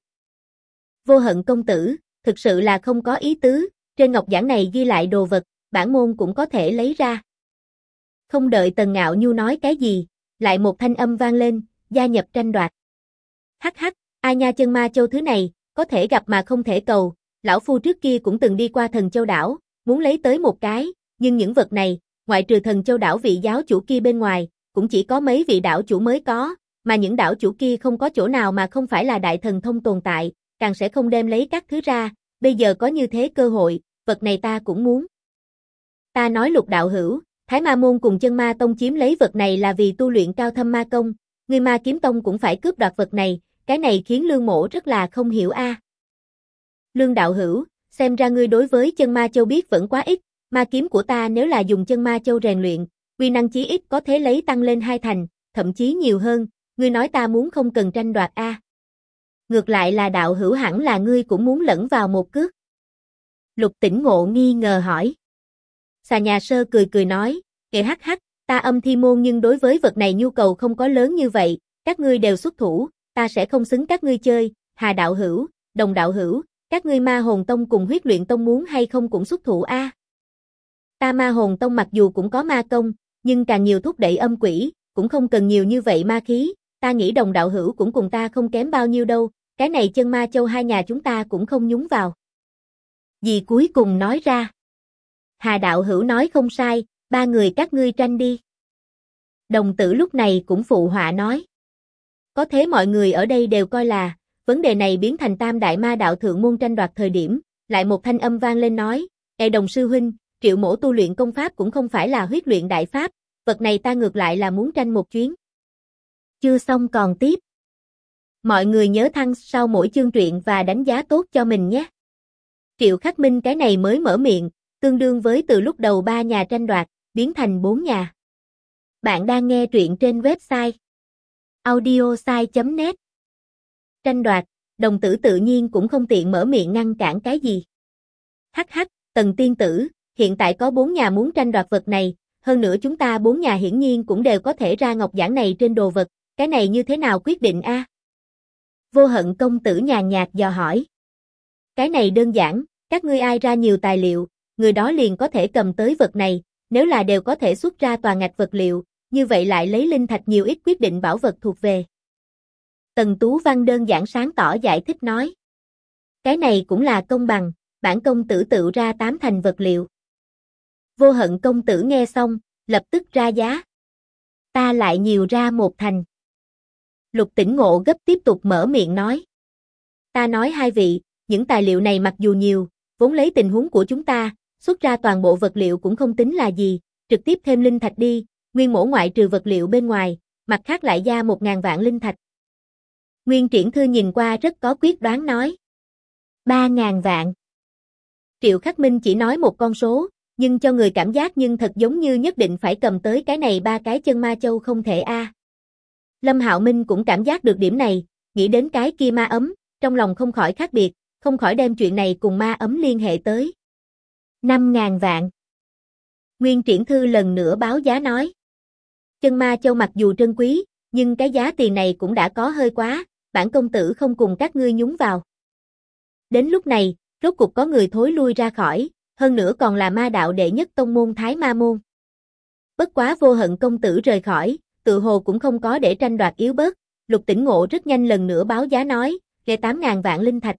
Vô Hận công tử, thực sự là không có ý tứ, trên ngọc giản này ghi lại đồ vật, bản môn cũng có thể lấy ra. Không đợi Tần Ngạo Nhu nói cái gì, lại một thanh âm vang lên, gia nhập tranh đoạt. Hắc hắc, ai nha, chân ma châu thứ này, có thể gặp mà không thể cầu, lão phu trước kia cũng từng đi qua Thần Châu đảo, muốn lấy tới một cái, nhưng những vật này, ngoại trừ Thần Châu đảo vị giáo chủ kia bên ngoài, cũng chỉ có mấy vị đảo chủ mới có, mà những đảo chủ kia không có chỗ nào mà không phải là đại thần thông tồn tại, càng sẽ không đem lấy các thứ ra, bây giờ có như thế cơ hội, vật này ta cũng muốn. Ta nói Lục đạo hữu, Thái Ma môn cùng Chân Ma tông chiếm lấy vật này là vì tu luyện cao thâm ma công, ngươi Ma Kiếm tông cũng phải cướp đoạt vật này, cái này khiến Lương Mỗ rất là không hiểu a. Lương đạo hữu, xem ra ngươi đối với Chân Ma châu biết vẫn quá ít, ma kiếm của ta nếu là dùng Chân Ma châu rèn luyện, uy năng chí ít có thể lấy tăng lên 2 thành, thậm chí nhiều hơn, ngươi nói ta muốn không cần tranh đoạt a. Ngược lại là đạo hữu hẳn là ngươi cũng muốn lẫn vào một cước. Lục Tỉnh Ngộ nghi ngờ hỏi. Xà Nhà Sơ cười cười nói, kệ hắc hắc, ta Âm Thi môn nhưng đối với vật này nhu cầu không có lớn như vậy, các ngươi đều xuất thủ, ta sẽ không xứng các ngươi chơi, Hà đạo hữu, Đồng đạo hữu, các ngươi Ma Hồn tông cùng Huyết Luyện tông muốn hay không cũng xuất thủ a. Ta Ma Hồn tông mặc dù cũng có ma công, nhưng càng nhiều thúc đẩy âm quỷ, cũng không cần nhiều như vậy ma khí, ta nghĩ Đồng đạo hữu cũng cùng ta không kém bao nhiêu đâu, cái này Chân Ma châu hai nhà chúng ta cũng không nhúng vào. Dì cuối cùng nói ra. Hà đạo hữu nói không sai, 3 người các ngươi tranh đi. Đồng tử lúc này cũng phụ họa nói. Có thế mọi người ở đây đều coi là, vấn đề này biến thành tam đại ma đạo thượng môn tranh đoạt thời điểm, lại một thanh âm vang lên nói, Đồng sư huynh, Triệu Mỗ tu luyện công pháp cũng không phải là huyết luyện đại pháp, vật này ta ngược lại là muốn tranh một chuyến. Chưa xong còn tiếp. Mọi người nhớ thăng sau mỗi chương truyện và đánh giá tốt cho mình nhé. Triệu Khắc Minh cái này mới mở miệng, tương đương với từ lúc đầu 3 nhà tranh đoạt, biến thành 4 nhà. Bạn đang nghe truyện trên website audiosai.net. Tranh đoạt, đồng tử tự nhiên cũng không tiện mở miệng ngăn cản cái gì. Hắc hắc, Tần tiên tử, hiện tại có 4 nhà muốn tranh đoạt vật này, hơn nữa chúng ta 4 nhà hiển nhiên cũng đều có thể ra ngọc giản này trên đồ vật, cái này như thế nào quyết định a? Vô Hận công tử nhàn nhạt dò hỏi. Cái này đơn giản, các ngươi ai ra nhiều tài liệu, người đó liền có thể cầm tới vật này, nếu là đều có thể xuất ra toàn ngạch vật liệu, như vậy lại lấy linh thạch nhiều ít quyết định bảo vật thuộc về. Tần Tú Văn đơn giản sáng tỏ giải thích nói. Cái này cũng là công bằng, bản công tử tự ra 8 thành vật liệu. Vô Hận công tử nghe xong, lập tức ra giá. Ta lại nhiều ra 1 thành. Lục Tỉnh Ngộ gấp tiếp tục mở miệng nói. Ta nói hai vị, những tài liệu này mặc dù nhiều, vốn lấy tình huống của chúng ta, xuất ra toàn bộ vật liệu cũng không tính là gì, trực tiếp thêm linh thạch đi, Nguyên Mỗ ngoại trừ vật liệu bên ngoài, mặt khác lại ra 1.000 vạn linh thạch. Nguyên Triển Thư nhìn qua rất có quyết đoán nói. 3.000 vạn. Triệu Khắc Minh chỉ nói một con số, nhưng cho người cảm giác nhưng thật giống như nhất định phải cầm tới cái này 3 cái chân ma châu không thể a. Lâm Hạo Minh cũng cảm giác được điểm này, nghĩ đến cái kia ma ấm, trong lòng không khỏi khác biệt, không khỏi đem chuyện này cùng ma ấm liên hệ tới. 5.000 vạn. Nguyên Triển Thư lần nữa báo giá nói. Chân ma châu mặc dù trân quý, nhưng cái giá tiền này cũng đã có hơi quá, bản công tử không cùng các ngươi nhúng vào. Đến lúc này, rốt cục có người thối lui ra khỏi, hơn nữa còn là ma đạo đệ nhất tông môn Thái Ma môn. Bất quá Vô Hận công tử rời khỏi, tự hồ cũng không có để tranh đoạt yếu bớt, Lục Tỉnh Ngộ rất nhanh lần nữa báo giá nói, ghê 8.000 vạn linh thạch.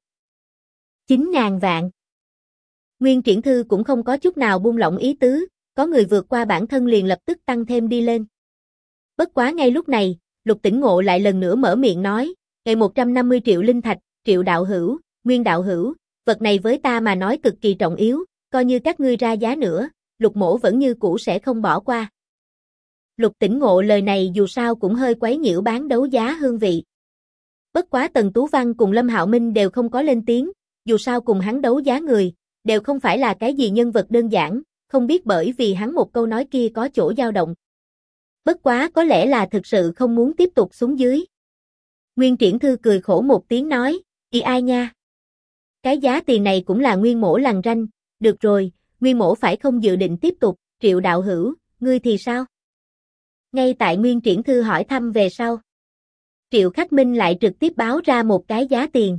9.000 vạn. Nguyên Triển Thư cũng không có chút nào buông lỏng ý tứ, có người vượt qua bản thân liền lập tức tăng thêm đi lên. Bất quá ngay lúc này, Lục Tỉnh Ngộ lại lần nữa mở miệng nói, ngày 150 triệu linh thạch, Triệu đạo hữu, Nguyên đạo hữu, vật này với ta mà nói cực kỳ trọng yếu, coi như các ngươi ra giá nữa, Lục Mỗ vẫn như cũ sẽ không bỏ qua. Lục Tỉnh Ngộ lời này dù sao cũng hơi quấy nhiễu bán đấu giá hương vị. Bất quá Tần Tú Văn cùng Lâm Hạo Minh đều không có lên tiếng, dù sao cùng hắn đấu giá người, đều không phải là cái gì nhân vật đơn giản, không biết bởi vì hắn một câu nói kia có chỗ dao động. Bất quá có lẽ là thực sự không muốn tiếp tục xuống dưới. Nguyên Triển Thư cười khổ một tiếng nói, "Ý ai nha? Cái giá tiền này cũng là Nguyên Mỗ lằn ranh, được rồi, Nguyên Mỗ phải không dự định tiếp tục, Triệu đạo hữu, ngươi thì sao?" Ngay tại Nguyên Triển Thư hỏi thăm về sau, Triệu Khắc Minh lại trực tiếp báo ra một cái giá tiền.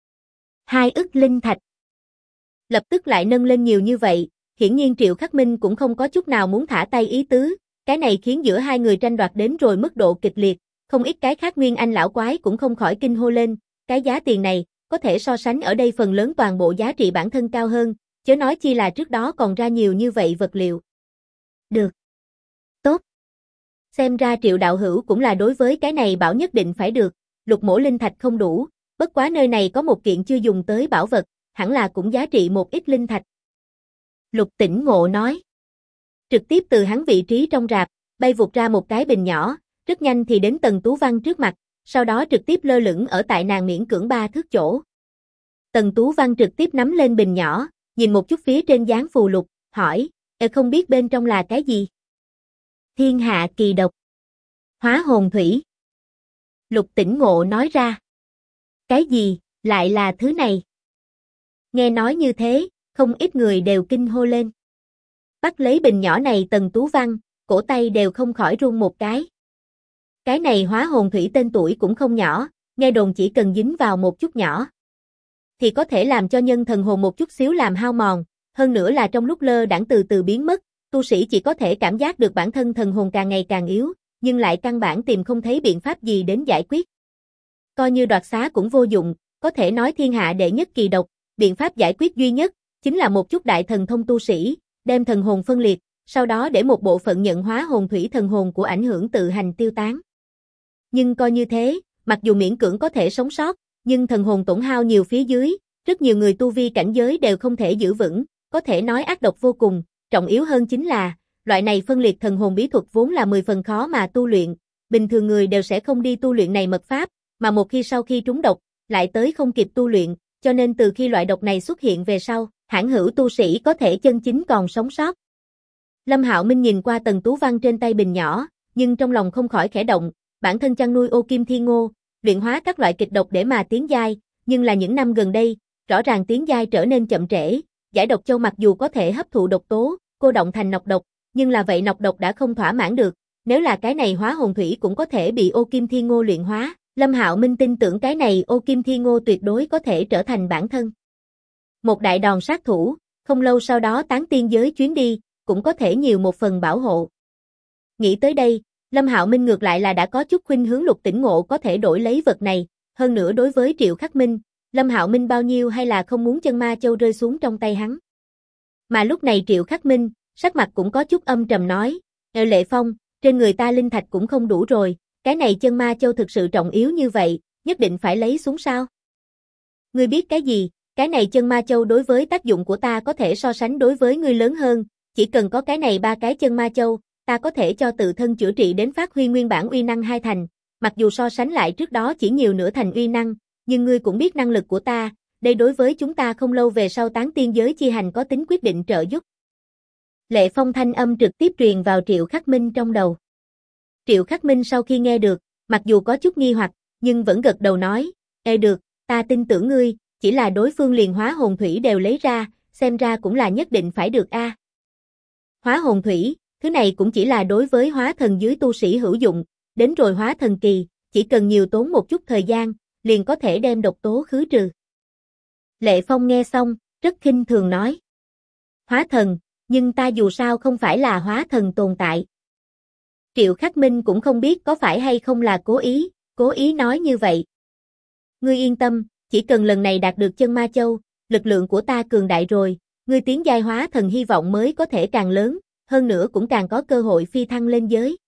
2 ức linh thạch. Lập tức lại nâng lên nhiều như vậy, hiển nhiên Triệu Khắc Minh cũng không có chút nào muốn thả tay ý tứ, cái này khiến giữa hai người tranh đoạt đến rồi mức độ kịch liệt, không ít cái khác Nguyên Anh lão quái cũng không khỏi kinh hô lên, cái giá tiền này, có thể so sánh ở đây phần lớn toàn bộ giá trị bản thân cao hơn, chớ nói chi là trước đó còn ra nhiều như vậy vật liệu. Được. Tốt. Xem ra Triệu đạo hữu cũng là đối với cái này bảo nhất định phải được, lục mổ linh thạch không đủ, bất quá nơi này có một kiện chưa dùng tới bảo vật, hẳn là cũng giá trị một ít linh thạch. Lục Tỉnh Ngộ nói. Trực tiếp từ hắn vị trí trong rạp, bay vụt ra một cái bình nhỏ, rất nhanh thì đến Tần Tú Văn trước mặt, sau đó trực tiếp lơ lửng ở tại nàng miễn cưỡng 3 thước chỗ. Tần Tú Văn trực tiếp nắm lên bình nhỏ, nhìn một chút phía trên dán phù lục, hỏi, không biết bên trong là cái gì? Thiên hạ kỳ độc. Hóa hồn thủy. Lục Tỉnh Ngộ nói ra. Cái gì, lại là thứ này? Nghe nói như thế, không ít người đều kinh hô lên. Bắt lấy bình nhỏ này Tần Tú Văn, cổ tay đều không khỏi run một cái. Cái này hóa hồn thủy tên tuổi cũng không nhỏ, nghe đồn chỉ cần dính vào một chút nhỏ, thì có thể làm cho nhân thần hồn một chút xíu làm hao mòn, hơn nữa là trong lúc lơ đãng từ từ biến mất, tu sĩ chỉ có thể cảm giác được bản thân thần hồn càng ngày càng yếu, nhưng lại căn bản tìm không thấy biện pháp gì đến giải quyết. Coi như đoạt xá cũng vô dụng, có thể nói thiên hạ đệ nhất kỳ độc, biện pháp giải quyết duy nhất, chính là một chút đại thần thông tu sĩ, đem thần hồn phân liệt, sau đó để một bộ phận nhận hóa hồn thủy thần hồn của ảnh hưởng tự hành tiêu tán. Nhưng coi như thế, mặc dù miễn cưỡng có thể sống sót, nhưng thần hồn tổn hao nhiều phía dưới, rất nhiều người tu vi cảnh giới đều không thể giữ vững, có thể nói ác độc vô cùng, trọng yếu hơn chính là, loại này phân liệt thần hồn bí thuật vốn là 10 phần khó mà tu luyện, bình thường người đều sẽ không đi tu luyện này mật pháp, mà một khi sau khi trúng độc, lại tới không kịp tu luyện, cho nên từ khi loại độc này xuất hiện về sau, hãn hữu tu sĩ có thể chân chính còn sống sót. Lâm Hạo Minh nhìn qua Tần Tú Văn trên tay bình nhỏ, nhưng trong lòng không khỏi khẽ động, bản thân chăn nuôi ô kim thiên ngô, luyện hóa các loại kịch độc để mà tiến giai, nhưng là những năm gần đây, rõ ràng tiến giai trở nên chậm trễ, giải độc châu mặc dù có thể hấp thụ độc tố, cô động thành nọc độc, nhưng là vậy nọc độc đã không thỏa mãn được, nếu là cái này hóa hồn thủy cũng có thể bị ô kim thiên ngô luyện hóa, Lâm Hạo Minh tin tưởng cái này ô kim thiên ngô tuyệt đối có thể trở thành bản thân một đại đòn sát thủ, không lâu sau đó tán tiên giới chuyến đi, cũng có thể nhiều một phần bảo hộ. Nghĩ tới đây, Lâm Hạo Minh ngược lại là đã có chút khuynh hướng Lục Tỉnh Ngộ có thể đổi lấy vật này, hơn nữa đối với Triệu Khắc Minh, Lâm Hạo Minh bao nhiêu hay là không muốn chân ma châu rơi xuống trong tay hắn. Mà lúc này Triệu Khắc Minh, sắc mặt cũng có chút âm trầm nói, Lệ Phong, trên người ta linh thạch cũng không đủ rồi, cái này chân ma châu thực sự trọng yếu như vậy, nhất định phải lấy xuống sao? Ngươi biết cái gì, cái này chân ma châu đối với tác dụng của ta có thể so sánh đối với ngươi lớn hơn, chỉ cần có cái này 3 cái chân ma châu, ta có thể cho tự thân chữa trị đến phát huy nguyên bản uy năng 2 thành, mặc dù so sánh lại trước đó chỉ nhiều nửa thành uy năng, nhưng ngươi cũng biết năng lực của ta, đây đối với chúng ta không lâu về sau tán tiên giới chi hành có tính quyết định trợ giúp. Lệ Phong thanh âm trực tiếp truyền vào Triệu Khắc Minh trong đầu. Triệu Khắc Minh sau khi nghe được, mặc dù có chút nghi hoặc, nhưng vẫn gật đầu nói, được, ta tin tưởng ngươi, chỉ là đối phương liền hóa hồn thủy đều lấy ra, xem ra cũng là nhất định phải được a. Hóa hồn thủy, thứ này cũng chỉ là đối với hóa thần dưới tu sĩ hữu dụng, đến rồi hóa thần kỳ, chỉ cần nhiều tốn một chút thời gian, liền có thể đem độc tố khứ trừ. Lệ Phong nghe xong, rất khinh thường nói. Hóa thần, nhưng ta dù sao không phải là hóa thần tồn tại. Triệu Khắc Minh cũng không biết có phải hay không là cố ý nói như vậy. Ngươi yên tâm, chỉ cần lần này đạt được chân ma châu, lực lượng của ta cường đại rồi, ngươi tiến giai hóa thần hy vọng mới có thể càng lớn, hơn nữa cũng càng có cơ hội phi thăng lên giới.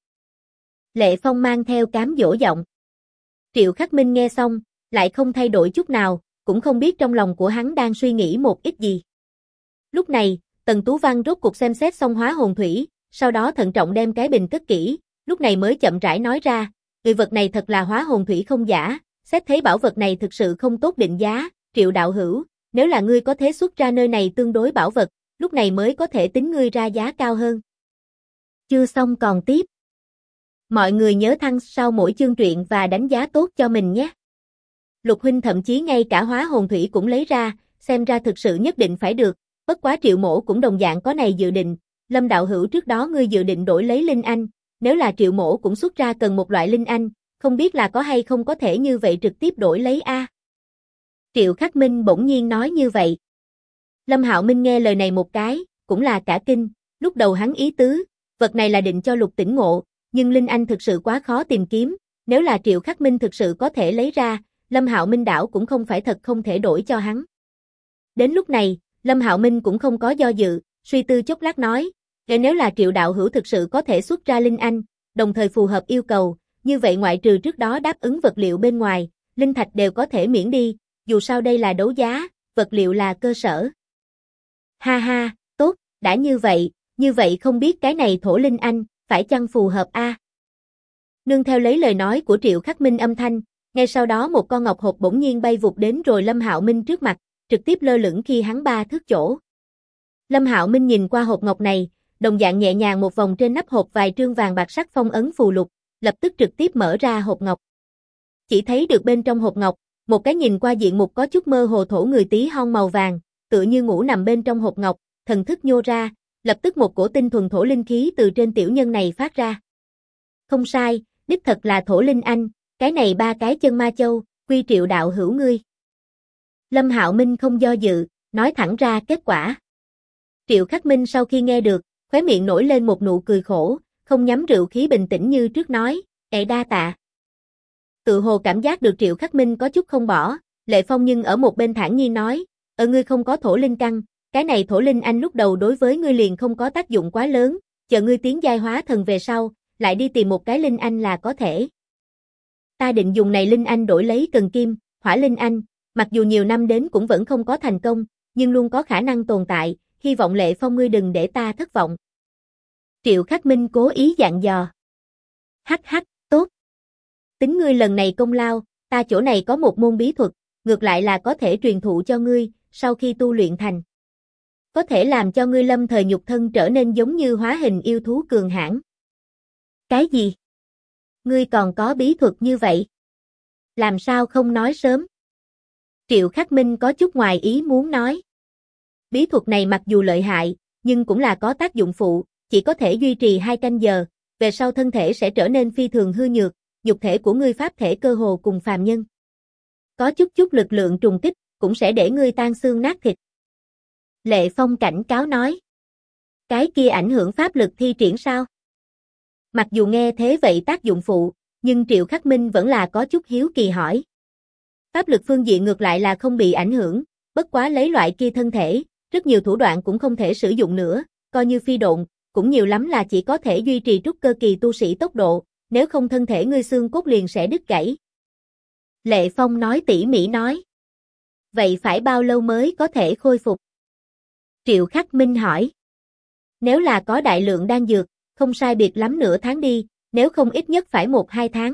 Lệ Phong mang theo cám dỗ giọng. Triệu Khắc Minh nghe xong, lại không thay đổi chút nào, cũng không biết trong lòng của hắn đang suy nghĩ một ít gì. Lúc này, Tần Tú Văn rốt cuộc xem xét xong hóa hồn thủy, sau đó thận trọng đem cái bình cất kỹ, lúc này mới chậm rãi nói ra, người vật này thật là hóa hồn thủy không giả, xét thấy bảo vật này thực sự không tốt định giá, Triệu đạo hữu, nếu là ngươi có thể xuất ra nơi này tương đối bảo vật, lúc này mới có thể tính ngươi ra giá cao hơn. Chưa xong còn tiếp. Mọi người nhớ thăng sau mỗi chương truyện và đánh giá tốt cho mình nhé. Lục huynh thậm chí ngay cả hóa hồn thủy cũng lấy ra, xem ra thực sự nhất định phải được, bất quá Triệu mỗ cũng đồng dạng có này dự định, Lâm đạo hữu trước đó ngươi dự định đổi lấy Linh Anh, nếu là Triệu mỗ cũng xuất ra cần một loại linh anh, không biết là có hay không có thể như vậy trực tiếp đổi lấy a. Triệu Khắc Minh bỗng nhiên nói như vậy. Lâm Hạo Minh nghe lời này một cái, cũng là cả kinh, lúc đầu hắn ý tứ, vật này là định cho Lục Tĩnh Ngộ, nhưng linh anh thực sự quá khó tìm kiếm, nếu là Triệu Khắc Minh thực sự có thể lấy ra, Lâm Hạo Minh đảo cũng không phải thật không thể đổi cho hắn. Đến lúc này, Lâm Hạo Minh cũng không có do dự, suy tư chốc lát nói, nếu là Triệu đạo hữu thực sự có thể xuất ra linh anh, đồng thời phù hợp yêu cầu, như vậy ngoại trừ trước đó đáp ứng vật liệu bên ngoài, linh thạch đều có thể miễn đi, dù sao đây là đấu giá, vật liệu là cơ sở. Ha ha, tốt, đã như vậy không biết cái này thổ linh anh, phải chăng phù hợp a? Nương theo lấy lời nói của Triệu Khắc Minh âm thanh, ngay sau đó một con ngọc hộp bỗng nhiên bay vụt đến rồi Lâm Hạo Minh trước mặt, trực tiếp lơ lửng khi hắn 3 thước chỗ. Lâm Hạo Minh nhìn qua hộp ngọc này, đồng dạng nhẹ nhàng một vòng trên nắp hộp vài trương vàng bạc sắc phong ấn phù lục, lập tức trực tiếp mở ra hộp ngọc. Chỉ thấy được bên trong hộp ngọc, một cái nhìn qua diện mục có chút mơ hồ thổ người tí hon màu vàng, tựa như ngủ nằm bên trong hộp ngọc, thần thức nhô ra, lập tức một cổ tinh thuần thổ linh khí từ trên tiểu nhân này phát ra. Không sai, đích thật là thổ linh anh, cái này 3 cái chân ma châu, quy Triệu đạo hữu ngươi. Lâm Hạo Minh không do dự, nói thẳng ra kết quả. Triệu Khắc Minh sau khi nghe được, khóe miệng nổi lên một nụ cười khổ, không nhắm rượu khí bình tĩnh như trước nói, đa tạ. Tự hồ cảm giác được Triệu Khắc Minh có chút không bỏ, Lệ Phong nhưng ở một bên thản nhiên nói, ngươi không có thổ linh căn, cái này thổ linh anh lúc đầu đối với ngươi liền không có tác dụng quá lớn, chờ ngươi tiến giai hóa thần về sau, lại đi tìm một cái linh anh là có thể. Ta định dùng này linh anh đổi lấy cần kim, hỏa linh anh, mặc dù nhiều năm đến cũng vẫn không có thành công, nhưng luôn có khả năng tồn tại, hy vọng Lệ Phong ngươi đừng để ta thất vọng. Triệu Khắc Minh cố ý dặn dò. Hắc hắc, tốt. Tính ngươi lần này công lao, ta chỗ này có một môn bí thuật, ngược lại là có thể truyền thụ cho ngươi, sau khi tu luyện thành. Có thể làm cho ngươi lâm thời nhục thân trở nên giống như hóa hình yêu thú cường hãn. Cái gì? Ngươi còn có bí thuật như vậy? Làm sao không nói sớm? Triệu Khắc Minh có chút ngoài ý muốn nói. Bí thuật này mặc dù lợi hại, nhưng cũng là có tác dụng phụ, chỉ có thể duy trì 2 canh giờ, về sau thân thể sẽ trở nên phi thường hư nhược, nhục thể của ngươi pháp thể cơ hồ cùng phàm nhân. Có chút lực lượng trùng kích, cũng sẽ để ngươi tan xương nát thịt. Lệ Phong cảnh cáo nói. Cái kia ảnh hưởng pháp lực thi triển sao? Mặc dù nghe thế vậy tác dụng phụ, nhưng Triệu Khắc Minh vẫn là có chút hiếu kỳ hỏi. Pháp lực phương diện ngược lại là không bị ảnh hưởng, bất quá lấy loại kia thân thể, rất nhiều thủ đoạn cũng không thể sử dụng nữa, coi như phi độn, cũng nhiều lắm là chỉ có thể duy trì trúc cơ kỳ tu sĩ tốc độ, nếu không thân thể ngươi xương cốt liền sẽ đứt gãy. Lệ Phong nói tỉ mỉ nói. Vậy phải bao lâu mới có thể khôi phục? Triệu Khắc Minh hỏi. Nếu là có đại lượng đan dược, không sai biệt lắm nửa tháng đi, nếu không ít nhất phải 1-2 tháng.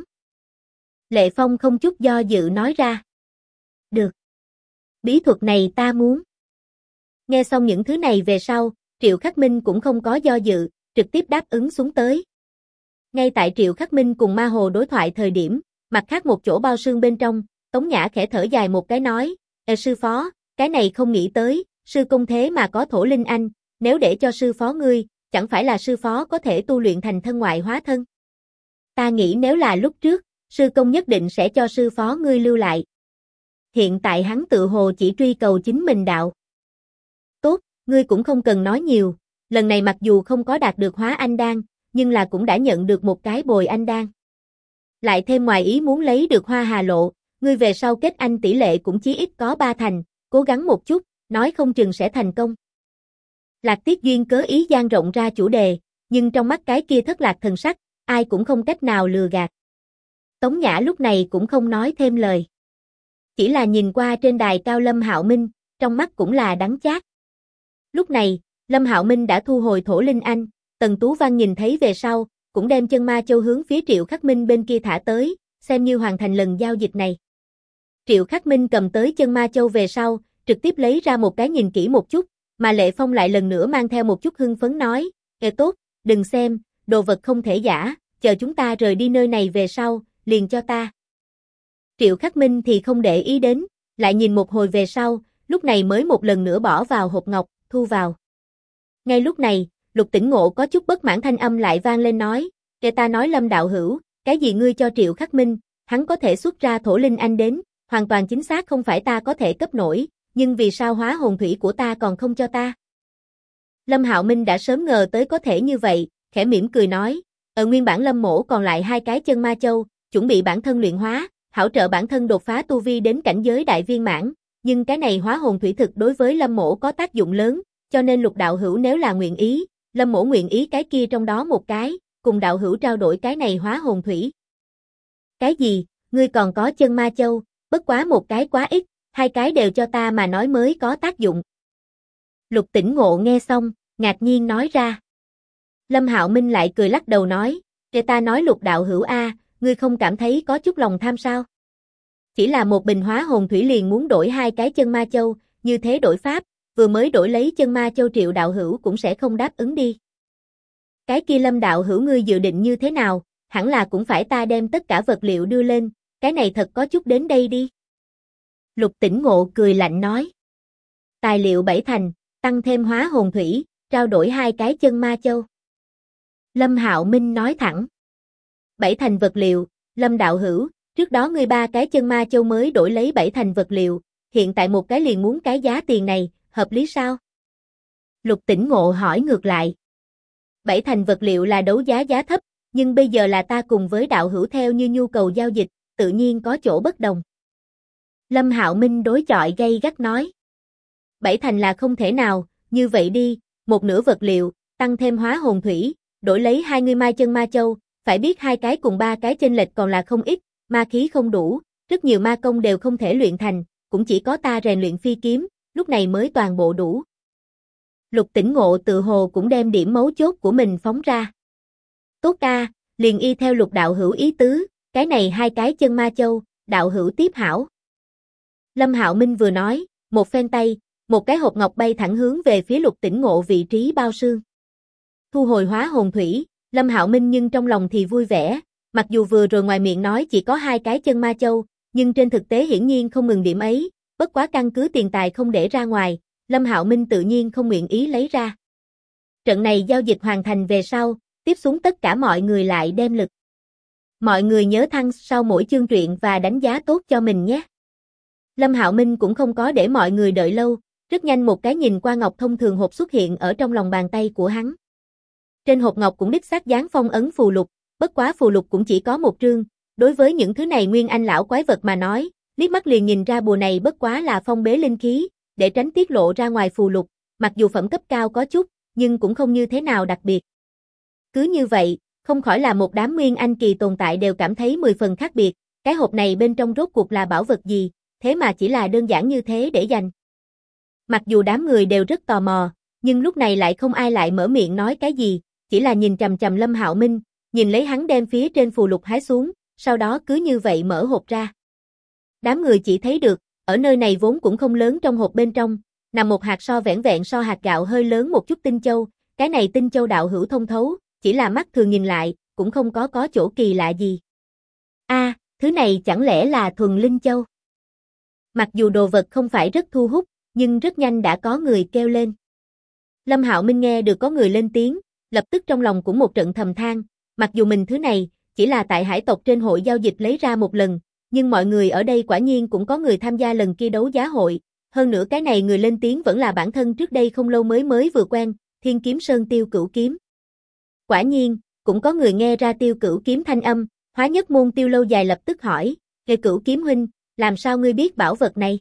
Lệ Phong không chút do dự nói ra. Được. Bí thuật này ta muốn. Nghe xong những thứ này về sau, Triệu Khắc Minh cũng không có do dự, trực tiếp đáp ứng xuống tới. Ngay tại Triệu Khắc Minh cùng Ma Hồ đối thoại thời điểm, mặt khác một chỗ bao xương bên trong, Tống Nhã khẽ thở dài một cái nói, sư phó, cái này không nghĩ tới, sư công thế mà có thổ linh anh, nếu để cho sư phó ngươi, chẳng phải là sư phó có thể tu luyện thành thân ngoại hóa thân. Ta nghĩ nếu là lúc trước, sư công nhất định sẽ cho sư phó ngươi lưu lại. Hiện tại hắn tự hồ chỉ truy cầu chính mình đạo. Tốt, ngươi cũng không cần nói nhiều, lần này mặc dù không có đạt được hóa anh đan, nhưng là cũng đã nhận được một cái bồi anh đan. Lại thêm ngoài ý muốn lấy được hoa hà lộ, ngươi về sau kết anh tỷ lệ cũng chí ít có 3 thành, cố gắng một chút, nói không chừng sẽ thành công. Lạc Tiết Duyên cớ ý dang rộng ra chủ đề, nhưng trong mắt cái kia thất lạc thần sắc, ai cũng không cách nào lừa gạt. Tống Nhã lúc này cũng không nói thêm lời. Chỉ là nhìn qua trên đài cao Lâm Hạo Minh, trong mắt cũng là đắng chát. Lúc này, Lâm Hạo Minh đã thu hồi thổ linh anh, Tần Tú Văn nhìn thấy về sau, cũng đem chân ma châu hướng phía Triệu Khắc Minh bên kia thả tới, xem như hoàn thành lần giao dịch này. Triệu Khắc Minh cầm tới chân ma châu về sau, trực tiếp lấy ra một cái nhìn kỹ một chút, mà Lệ Phong lại lần nữa mang theo một chút hưng phấn nói, tốt, đừng xem, đồ vật không thể giả, chờ chúng ta rời đi nơi này về sau, liền cho ta. Triệu Khắc Minh thì không để ý đến, lại nhìn một hồi về sau, lúc này mới một lần nữa bỏ vào hộp ngọc, thu vào. Ngay lúc này, Lục Tĩnh Ngộ có chút bất mãn thanh âm lại vang lên nói, Ta nói Lâm đạo hữu, cái gì ngươi cho Triệu Khắc Minh, hắn có thể xuất ra thổ linh anh đến, hoàn toàn chính xác không phải ta có thể cấp nổi, nhưng vì sao hóa hồn thủy của ta còn không cho ta? Lâm Hạo Minh đã sớm ngờ tới có thể như vậy, khẽ mỉm cười nói, nguyên bản Lâm mỗ còn lại 2 cái chân ma châu, chuẩn bị bản thân luyện hóa, hảo trợ bản thân đột phá tu vi đến cảnh giới đại viên mãn, nhưng cái này hóa hồn thủy thực đối với Lâm mỗ có tác dụng lớn, cho nên Lục đạo hữu nếu là nguyện ý, Lâm mỗ nguyện ý cái kia trong đó một cái, cùng đạo hữu trao đổi cái này hóa hồn thủy. Cái gì, ngươi còn có chân ma châu, bất quá một cái quá ít, 2 cái đều cho ta mà nói mới có tác dụng. Lục Tỉnh Ngộ nghe xong, ngạc nhiên nói ra. Lâm Hạo Minh lại cười lắc đầu nói, ta nói Lục đạo hữu a, ngươi không cảm thấy có chút lòng tham sao? Chỉ là một bình hóa hồn thủy liền muốn đổi 2 cái chân ma châu, như thế đổi pháp, vừa mới đổi lấy chân ma châu Triệu đạo hữu cũng sẽ không đáp ứng đi. Cái kia Lâm đạo hữu ngươi dự định như thế nào, hẳn là cũng phải ta đem tất cả vật liệu đưa lên, cái này thật có chút đến đây đi. Lục Tỉnh Ngộ cười lạnh nói. Tài liệu 7 thành, tăng thêm hóa hồn thủy, trao đổi 2 cái chân ma châu. Lâm Hạo Minh nói thẳng. 7 thành vật liệu, Lâm đạo hữu, trước đó ngươi 3 cái chân ma châu mới đổi lấy 7 thành vật liệu, hiện tại một cái liền muốn cái giá tiền này, hợp lý sao? Lục Tỉnh Ngộ hỏi ngược lại. 7 thành vật liệu là đấu giá giá thấp, nhưng bây giờ là ta cùng với đạo hữu theo như nhu cầu giao dịch, tự nhiên có chỗ bất đồng. Lâm Hạo Minh đối chọi gay gắt nói. 7 thành là không thể nào, như vậy đi, một nửa vật liệu, tăng thêm hóa hồn thủy, đổi lấy 20 mai chân ma châu, phải biết 2 cái cùng 3 cái chênh lệch còn là không ít, ma khí không đủ, rất nhiều ma công đều không thể luyện thành, cũng chỉ có ta rèn luyện phi kiếm, lúc này mới toàn bộ đủ. Lục Tỉnh Ngộ tự hồ cũng đem điểm mấu chốt của mình phóng ra. Tốt ca, liền y theo Lục đạo hữu ý tứ, cái này 2 cái chân ma châu, đạo hữu tiếp hảo. Lâm Hạo Minh vừa nói, một phen tay, một cái hộp ngọc bay thẳng hướng về phía Lục Tỉnh Ngộ vị trí bao xương. Thu hồi hóa hồn thủy, Lâm Hạo Minh nhưng trong lòng thì vui vẻ, mặc dù vừa rồi ngoài miệng nói chỉ có 2 cái chân ma châu, nhưng trên thực tế hiển nhiên không ngừng điểm ấy, bất quá căn cứ tiền tài không để ra ngoài, Lâm Hạo Minh tự nhiên không nguyện ý lấy ra. Trận này giao dịch hoàn thành về sau, tiếp xuống tất cả mọi người lại đem lực. Mọi người nhớ thăng sau mỗi chương truyện và đánh giá tốt cho mình nhé. Lâm Hạo Minh cũng không có để mọi người đợi lâu, rất nhanh một cái nhìn qua ngọc thông thường hộp xuất hiện ở trong lòng bàn tay của hắn. Trên hộp ngọc cũng đích xác dán phong ấn phù lục, bất quá phù lục cũng chỉ có một trương, đối với những thứ này nguyên anh lão quái vật mà nói, liếc mắt liền nhìn ra bùa này bất quá là phong bế linh khí, để tránh tiết lộ ra ngoài phù lục, mặc dù phẩm cấp cao có chút, nhưng cũng không như thế nào đặc biệt. Cứ như vậy, không khỏi là một đám nguyên anh kỳ tồn tại đều cảm thấy 10 phần khác biệt, cái hộp này bên trong rốt cuộc là bảo vật gì, thế mà chỉ là đơn giản như thế để dành. Mặc dù đám người đều rất tò mò, nhưng lúc này lại không ai lại mở miệng nói cái gì, chỉ là nhìn chằm chằm Lâm Hạo Minh, nhìn lấy hắn đem phía trên phù lục hái xuống, sau đó cứ như vậy mở hộp ra. Đám người chỉ thấy được, ở nơi này vốn cũng không lớn trong hộp bên trong, nằm một hạt so vẻn vẹn so hạt gạo hơi lớn một chút tinh châu, cái này tinh châu đạo hữu thông thấu, chỉ là mắt thường nhìn lại, cũng không có chỗ kỳ lạ gì. A, thứ này chẳng lẽ là thuần linh châu? Mặc dù đồ vật không phải rất thu hút, nhưng rất nhanh đã có người kêu lên. Lâm Hạo Minh nghe được có người lên tiếng, lập tức trong lòng cũng một trận thầm than, mặc dù mình thứ này, chỉ là tại hải tộc trên hội giao dịch lấy ra một lần, nhưng mọi người ở đây quả nhiên cũng có người tham gia lần kia đấu giá hội, hơn nữa cái này người lên tiếng vẫn là bản thân trước đây không lâu mới vừa quen, Thiên Kiếm Sơn Tiêu Cửu Kiếm. Quả nhiên, cũng có người nghe ra Tiêu Cửu Kiếm thanh âm, Hóa Nhất Môn Tiêu Lâu Dài lập tức hỏi, Kề Cửu Kiếm huynh, làm sao ngươi biết bảo vật này?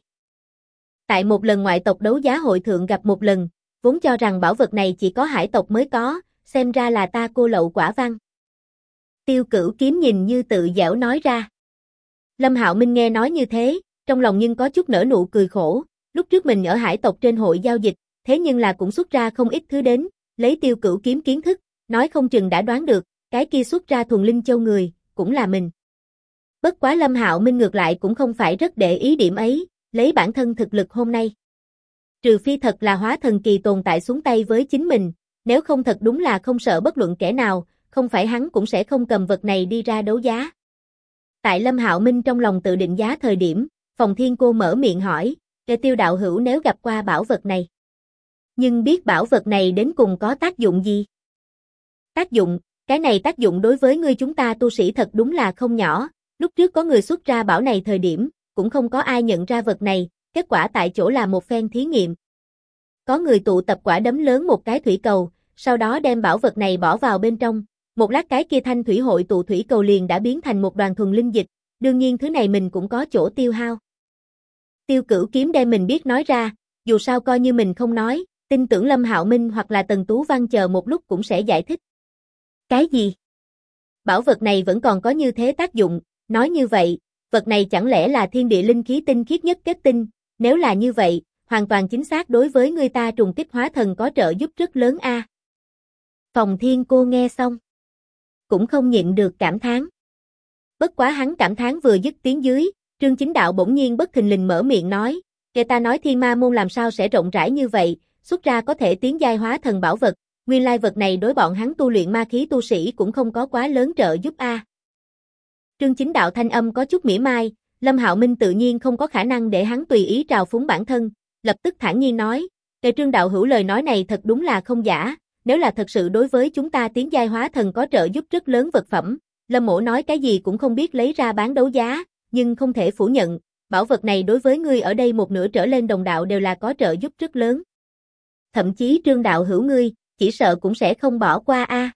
Tại một lần ngoại tộc đấu giá hội thượng gặp một lần, vốn cho rằng bảo vật này chỉ có hải tộc mới có, xem ra là ta cô lậu quả văn. Tiêu Cửu Kiếm nhìn như tự giễu nói ra. Lâm Hạo Minh nghe nói như thế, trong lòng nhưng có chút nở nụ cười khổ, lúc trước mình ở hải tộc trên hội giao dịch, thế nhưng là cũng xuất ra không ít thứ đến, lấy Tiêu Cửu Kiếm kiến thức, nói không chừng đã đoán được, cái kia xuất ra thuần linh châu người, cũng là mình. Bất quá Lâm Hạo Minh ngược lại cũng không phải rất để ý điểm ấy, lấy bản thân thực lực hôm nay. Trừ phi thật là hóa thần kỳ tồn tại xuống tay với chính mình, nếu không thật đúng là không sợ bất luận kẻ nào, không phải hắn cũng sẽ không cầm vật này đi ra đấu giá. Tại Lâm Hạo Minh trong lòng tự định giá thời điểm, Phòng Thiên Cô mở miệng hỏi, Tiêu đạo hữu nếu gặp qua bảo vật này. Nhưng biết bảo vật này đến cùng có tác dụng gì? Tác dụng, Cái này tác dụng đối với ngươi chúng ta tu sĩ thật đúng là không nhỏ, lúc trước có người xuất ra bảo này thời điểm, cũng không có ai nhận ra vật này, kết quả tại chỗ là một phen thí nghiệm. Có người tụ tập quả đấm lớn một cái thủy cầu, sau đó đem bảo vật này bỏ vào bên trong, một lát cái kia thanh thủy hội tụ thủy cầu liền đã biến thành một đoàn thuần linh dịch, đương nhiên thứ này mình cũng có chỗ tiêu hao. Tiêu Cửu Kiếm đem mình biết nói ra, dù sao coi như mình không nói, tin tưởng Lâm Hạo Minh hoặc là Tần Tú Văn chờ một lúc cũng sẽ giải thích. Cái gì? Bảo vật này vẫn còn có như thế tác dụng, nói như vậy, vật này chẳng lẽ là thiên địa linh khí tinh khiết nhất kết tinh, nếu là như vậy, hoàn toàn chính xác đối với người ta trùng kích hóa thần có trợ giúp rất lớn a. Phòng Thiên Cô nghe xong, cũng không nhịn được cảm thán. Bất quá hắn cảm thán vừa dứt tiếng dưới, Trương Chính Đạo bỗng nhiên bất thình lình mở miệng nói, kể ta nói Thiên Ma môn làm sao sẽ rộng rãi như vậy, xuất ra có thể tiến giai hóa thần bảo vật, nguyên lai vật này đối bọn hắn tu luyện ma khí tu sĩ cũng không có quá lớn trợ giúp a. Trương Chính Đạo thanh âm có chút mỉa mai, Lâm Hạo Minh tự nhiên không có khả năng để hắn tùy ý trào phúng bản thân, lập tức thản nhiên nói, kể Trương đạo hữu lời nói này thật đúng là không giả, nếu là thật sự đối với chúng ta tiến giai hóa thần có trợ giúp rất lớn vật phẩm, Lâm mỗ nói cái gì cũng không biết lấy ra bán đấu giá, nhưng không thể phủ nhận, bảo vật này đối với ngươi ở đây một nửa trở lên đồng đạo đều là có trợ giúp rất lớn. Thậm chí Trương đạo hữu ngươi, chỉ sợ cũng sẽ không bỏ qua a.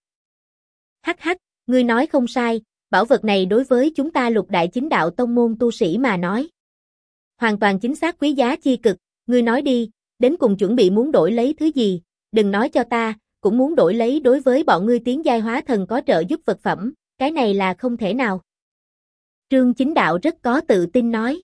Hắc hắc, ngươi nói không sai, bảo vật này đối với chúng ta Lục Đại Chính Đạo tông môn tu sĩ mà nói. Hoàn toàn chính xác quý giá chi cực, ngươi nói đi, đến cùng chuẩn bị muốn đổi lấy thứ gì, đừng nói cho ta, cũng muốn đổi lấy đối với bọn ngươi tiến giai hóa thần có trợ giúp vật phẩm, cái này là không thể nào. Trương Chính Đạo rất có tự tin nói.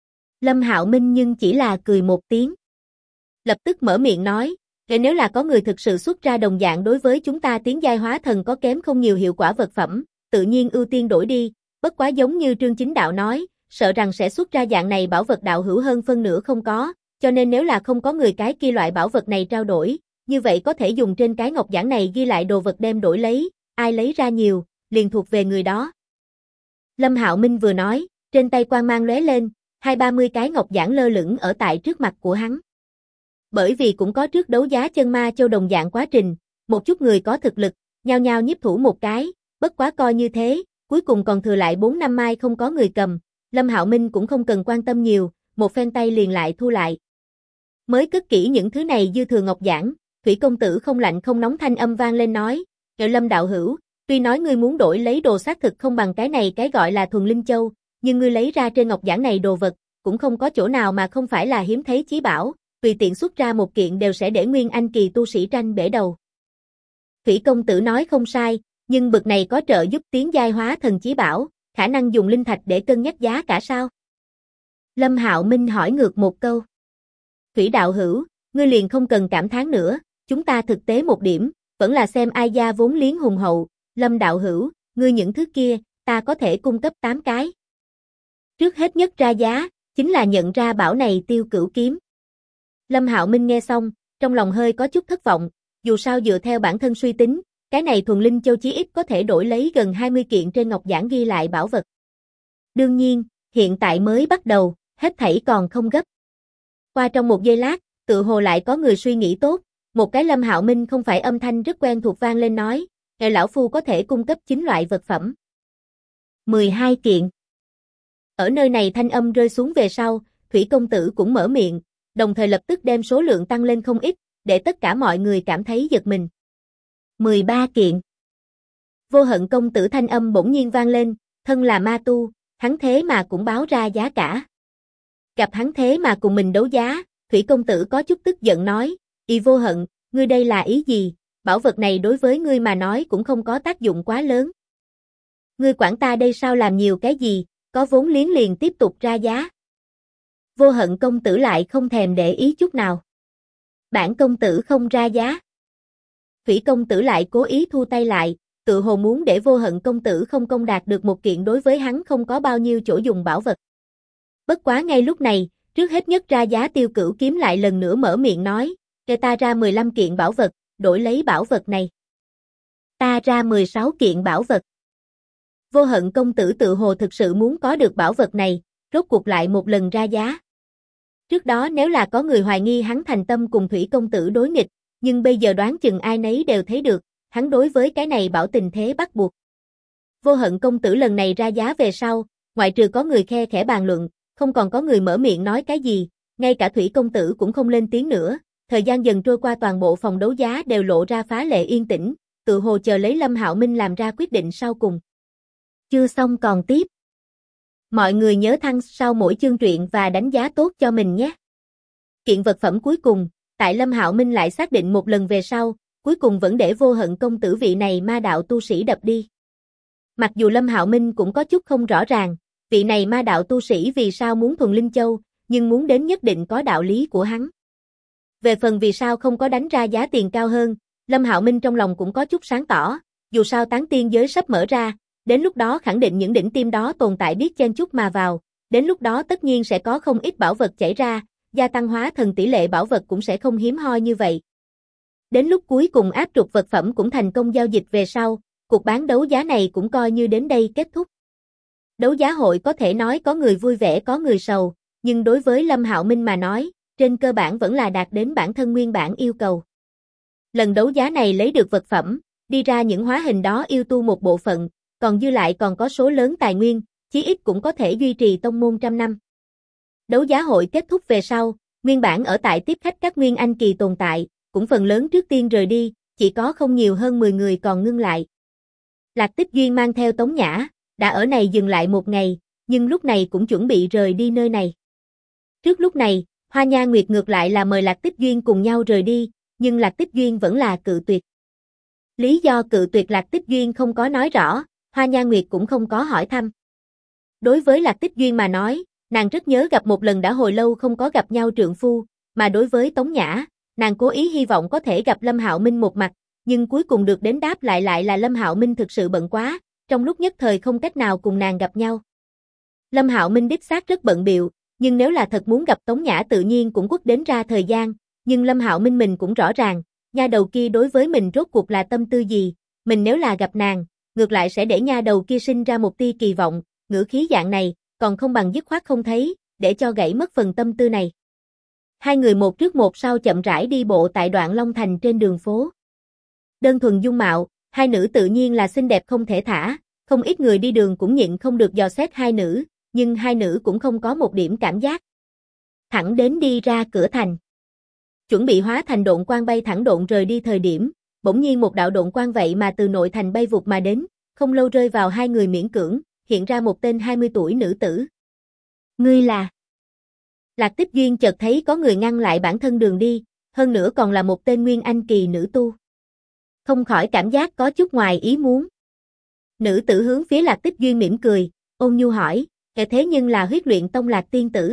Lâm Hạo Minh nhưng chỉ là cười một tiếng. Lập tức mở miệng nói, nếu là có người thực sự xuất ra đồng dạng đối với chúng ta tiến giai hóa thần có kém không nhiều hiệu quả vật phẩm, tự nhiên ưu tiên đổi đi, bất quá giống như Trương Chính Đạo nói, sợ rằng sẽ xuất ra dạng này bảo vật đạo hữu hơn phân nửa không có, cho nên nếu là không có người cái kia loại bảo vật này trao đổi, như vậy có thể dùng trên cái ngọc giản này ghi lại đồ vật đem đổi lấy, ai lấy ra nhiều, liền thuộc về người đó. Lâm Hạo Minh vừa nói, trên tay quang mang lóe lên, 20-30 cái ngọc giản lơ lửng ở tại trước mặt của hắn. Bởi vì cũng có trước đấu giá chân ma châu đồng dạng quá trình, một chút người có thực lực, nhao nhao nhiếp thủ một cái, bất quá coi như thế, cuối cùng còn thừa lại 4-5 mai không có người cầm, Lâm Hạo Minh cũng không cần quan tâm nhiều, một phen tay liền lại thu lại. Mới cất kỹ những thứ này dư thừa ngọc giản, Thủy công tử không lạnh không nóng thanh âm vang lên nói, Lâm đạo hữu, tuy nói ngươi muốn đổi lấy đồ xác thực không bằng cái này cái gọi là thuần linh châu, nhưng ngươi lấy ra trên ngọc giản này đồ vật, cũng không có chỗ nào mà không phải là hiếm thấy chí bảo, tùy tiện xuất ra một kiện đều sẽ để nguyên anh kỳ tu sĩ tranh bể đầu. Thủy công tử nói không sai, nhưng bực này có trợ giúp tiến giai hóa thần chí bảo, khả năng dùng linh thạch để cân nhắc giá cả sao? Lâm Hạo Minh hỏi ngược một câu. Thủy đạo hữu, ngươi liền không cần cảm thán nữa, chúng ta thực tế một điểm, vẫn là xem ai gia vốn liếng hùng hậu, Lâm đạo hữu, ngươi những thứ kia, ta có thể cung cấp 8 cái. Trước hết nhất ra giá, chính là nhận ra bảo này Tiêu Cửu Kiếm. Lâm Hạo Minh nghe xong, trong lòng hơi có chút thất vọng, dù sao dựa theo bản thân suy tính, cái này thuần linh châu chí ít có thể đổi lấy gần 20 kiện trên ngọc giản ghi lại bảo vật. Đương nhiên, hiện tại mới bắt đầu, hết thảy còn không gấp. Qua trong một giây lát, tự hồ lại có người suy nghĩ tốt, một cái Lâm Hạo Minh không phải âm thanh rất quen thuộc vang lên nói, lão phu có thể cung cấp 9 loại vật phẩm. 12 kiện. Ở nơi này thanh âm rơi xuống về sau, Thủy công tử cũng mở miệng, đồng thời lập tức đem số lượng tăng lên không ít, để tất cả mọi người cảm thấy giật mình. 13 kiện. Vô Hận công tử thanh âm bỗng nhiên vang lên, thân là ma tu, hắn thế mà cũng báo ra giá cả. Gặp hắn thế mà cùng mình đấu giá, Thủy công tử có chút tức giận nói, Y Vô Hận, ngươi đây là ý gì, bảo vật này đối với ngươi mà nói cũng không có tác dụng quá lớn. Ngươi quản ta đây sao làm nhiều cái gì, có vốn liếng liền tiếp tục ra giá. Vô Hận công tử lại không thèm để ý chút nào. Bản công tử không ra giá. Thủy công tử lại cố ý thu tay lại, tự hồ muốn để Vô Hận công tử không công đạt được một kiện đối với hắn không có bao nhiêu chỗ dùng bảo vật. Bất quá ngay lúc này, trước hết nhất ra giá Tiêu Cửu Kiếm lại lần nữa mở miệng nói, kêu ta ra 15 kiện bảo vật, đổi lấy bảo vật này. Ta ra 16 kiện bảo vật. Vô Hận công tử tự hồ thực sự muốn có được bảo vật này, rốt cuộc lại một lần ra giá. Trước đó nếu là có người hoài nghi hắn thành tâm cùng Thủy công tử đối nghịch, nhưng bây giờ đoán chừng ai nấy đều thấy được, hắn đối với cái này bảo tình thế bắt buộc. Vô Hận công tử lần này ra giá về sau, ngoại trừ có người khe khẽ bàn luận, không còn có người mở miệng nói cái gì, ngay cả Thủy công tử cũng không lên tiếng nữa. Thời gian dần trôi qua, toàn bộ phòng đấu giá đều lộ ra phá lệ yên tĩnh, tự hồ chờ lấy Lâm Hạo Minh làm ra quyết định sau cùng. Chưa xong còn tiếp. Mọi người nhớ thăng sau mỗi chương truyện và đánh giá tốt cho mình nhé. Kiện vật phẩm cuối cùng, tại Lâm Hạo Minh lại xác định một lần về sau, cuối cùng vẫn để Vô Hận công tử vị này ma đạo tu sĩ đập đi. Mặc dù Lâm Hạo Minh cũng có chút không rõ ràng, vị này ma đạo tu sĩ vì sao muốn thuần linh châu, nhưng muốn đến nhất định có đạo lý của hắn. Về phần vì sao không có đánh ra giá tiền cao hơn, Lâm Hạo Minh trong lòng cũng có chút sáng tỏ, dù sao tán tiên giới sắp mở ra, đến lúc đó khẳng định những đỉnh tiêm đó tồn tại biết chen chúc mà vào, đến lúc đó tất nhiên sẽ có không ít bảo vật chảy ra, gia tăng hóa thần tỷ lệ bảo vật cũng sẽ không hiếm hoi như vậy. Đến lúc cuối cùng áp trục vật phẩm cũng thành công giao dịch về sau, cuộc bán đấu giá này cũng coi như đến đây kết thúc. Đấu giá hội có thể nói có người vui vẻ có người sầu, nhưng đối với Lâm Hạo Minh mà nói, trên cơ bản vẫn là đạt đến bản thân nguyên bản yêu cầu. Lần đấu giá này lấy được vật phẩm, đi ra những hóa hình đó yêu tu một bộ phận, còn dư lại còn có số lớn tài nguyên, chí ít cũng có thể duy trì tông môn trăm năm. Đấu giá hội kết thúc về sau, nguyên bản ở tại tiếp khách các nguyên anh kỳ tồn tại, cũng phần lớn trước tiên rời đi, chỉ có không nhiều hơn 10 người còn ngưng lại. Lạc Tích Duyên mang theo Tống Nhã, đã ở này dừng lại một ngày, nhưng lúc này cũng chuẩn bị rời đi nơi này. Trước lúc này, Hoa Nha Nguyệt ngược lại là mời Lạc Tích Duyên cùng nhau rời đi, nhưng Lạc Tích Duyên vẫn là cự tuyệt. Lý do cự tuyệt Lạc Tích Duyên không có nói rõ, Hoa Nha Nguyệt cũng không có hỏi thăm. Đối với Lạc Tích Duyên mà nói, nàng rất nhớ gặp một lần đã hồi lâu không có gặp nhau trượng phu, mà đối với Tống Nhã, nàng cố ý hy vọng có thể gặp Lâm Hạo Minh một mặt, nhưng cuối cùng được đến đáp lại là Lâm Hạo Minh thực sự bận quá, trong lúc nhất thời không cách nào cùng nàng gặp nhau. Lâm Hạo Minh đích xác rất bận bịu, nhưng nếu là thật muốn gặp Tống Nhã tự nhiên cũng quất đến ra thời gian, nhưng Lâm Hạo Minh mình cũng rõ ràng, nha đầu kia đối với mình rốt cuộc là tâm tư gì, mình nếu là gặp nàng, ngược lại sẽ để nha đầu kia sinh ra một tia kỳ vọng, ngữ khí dạng này, còn không bằng dứt khoát không thấy, để cho gãy mất phần tâm tư này. Hai người một trước một sau chậm rãi đi bộ tại đoạn Long Thành trên đường phố. Đơn thuần dung mạo, hai nữ tự nhiên là xinh đẹp không thể thả, không ít người đi đường cũng nhịn không được dò xét hai nữ, nhưng hai nữ cũng không có một điểm cảm giác. Thẳng đến đi ra cửa thành. Chuẩn bị hóa thành độn quang bay thẳng độn rời đi thời điểm, bỗng nhiên một đạo độn quang vậy mà từ nội thành bay vụt mà đến, không lâu rơi vào hai người miễn cưỡng, hiện ra một tên 20 tuổi nữ tử. Ngươi là? Lạc Tích Duyên chợt thấy có người ngăn lại bản thân đường đi, hơn nữa còn là một tên nguyên anh kỳ nữ tu. Không khỏi cảm giác có chút ngoài ý muốn. Nữ tử hướng phía Lạc Tích Duyên mỉm cười, ôn nhu hỏi, thế nhưng là Huyết Luyện Tông Lạc tiên tử.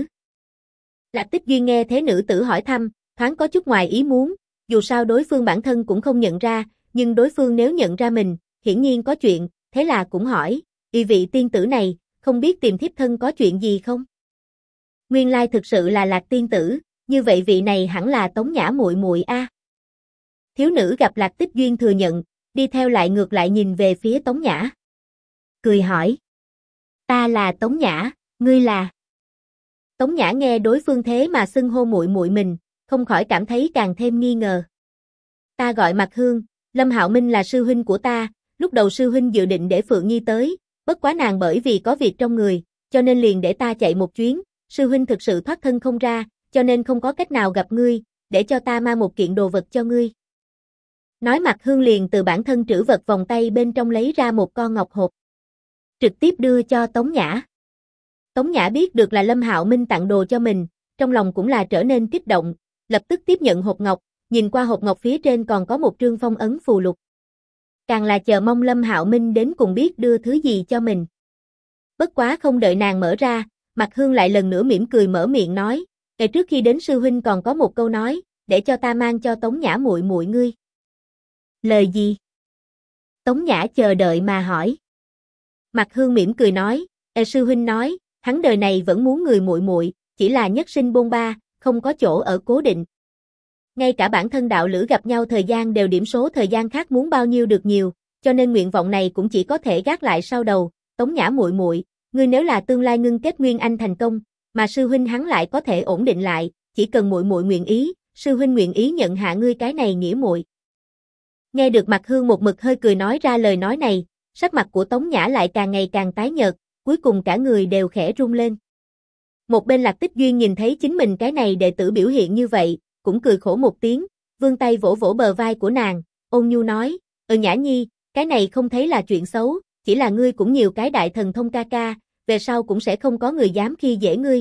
Lạc Tích Duyên nghe thế nữ tử hỏi thăm, thoáng có chút ngoài ý muốn, dù sao đối phương bản thân cũng không nhận ra, nhưng đối phương nếu nhận ra mình, hiển nhiên có chuyện, thế là cũng hỏi, vị tiên tử này, không biết tìm thiếp thân có chuyện gì không? Nguyên lai thực sự là Lạc tiên tử, như vậy vị này hẳn là Tống Nhã muội muội a. Thiếu nữ gặp Lạc Tích Duyên thừa nhận, đi theo lại ngược lại nhìn về phía Tống Nhã. Cười hỏi. Ta là Tống Nhã, ngươi là? Tống Nhã nghe đối phương thế mà xưng hô muội muội mình, không khỏi cảm thấy càng thêm nghi ngờ. Ta gọi Mạc Hương, Lâm Hạo Minh là sư huynh của ta, lúc đầu sư huynh dự định để Phượng Nhi tới, bất quá nàng bởi vì có việc trong người, cho nên liền để ta chạy một chuyến, sư huynh thực sự thoát thân không ra, cho nên không có cách nào gặp ngươi, để cho ta mang một kiện đồ vật cho ngươi. Nói Mạc Hương liền từ bản thân trữ vật vòng tay bên trong lấy ra một con ngọc hộp, trực tiếp đưa cho Tống Nhã. Tống Nhã biết được là Lâm Hạo Minh tặng đồ cho mình, trong lòng cũng là trở nên kích động, lập tức tiếp nhận hộp ngọc, nhìn qua hộp ngọc phía trên còn có một trương phong ấn phù lục. Càng là chờ mong Lâm Hạo Minh đến cùng biết đưa thứ gì cho mình. Bất quá không đợi nàng mở ra, Mạc Hương lại lần nữa mỉm cười mở miệng nói, ngày trước khi đến sư huynh còn có một câu nói, để cho ta mang cho Tống Nhã muội muội ngươi. Lời gì? Tống Nhã chờ đợi mà hỏi. Mạc Hương mỉm cười nói, sư huynh nói, hắn đời này vẫn muốn người muội muội, chỉ là nhất sinh bôn ba, không có chỗ ở cố định. Ngay cả bản thân đạo lữ gặp nhau thời gian đều điểm số thời gian khác muốn bao nhiêu được nhiều, cho nên nguyện vọng này cũng chỉ có thể gác lại sau đầu. Tống Nhã muội muội, ngươi nếu là tương lai ngưng kết nguyên anh thành công, mà sư huynh hắn lại có thể ổn định lại, chỉ cần muội muội nguyện ý, sư huynh nguyện ý nhận hạ ngươi cái này nghĩa muội. Nghe được Mạc Hương một mực hơi cười nói ra lời nói này, sắc mặt của Tống Nhã lại càng ngày càng tái nhợt, cuối cùng cả người đều khẽ run lên. Một bên Lạc Tích Duyên nhìn thấy chính mình cái này đệ tử biểu hiện như vậy, cũng cười khổ một tiếng, vươn tay vỗ vỗ bờ vai của nàng, ôn nhu nói, Nhã Nhi, cái này không thấy là chuyện xấu, chỉ là ngươi cũng nhiều cái đại thần thông ca ca, về sau cũng sẽ không có người dám khi dễ ngươi.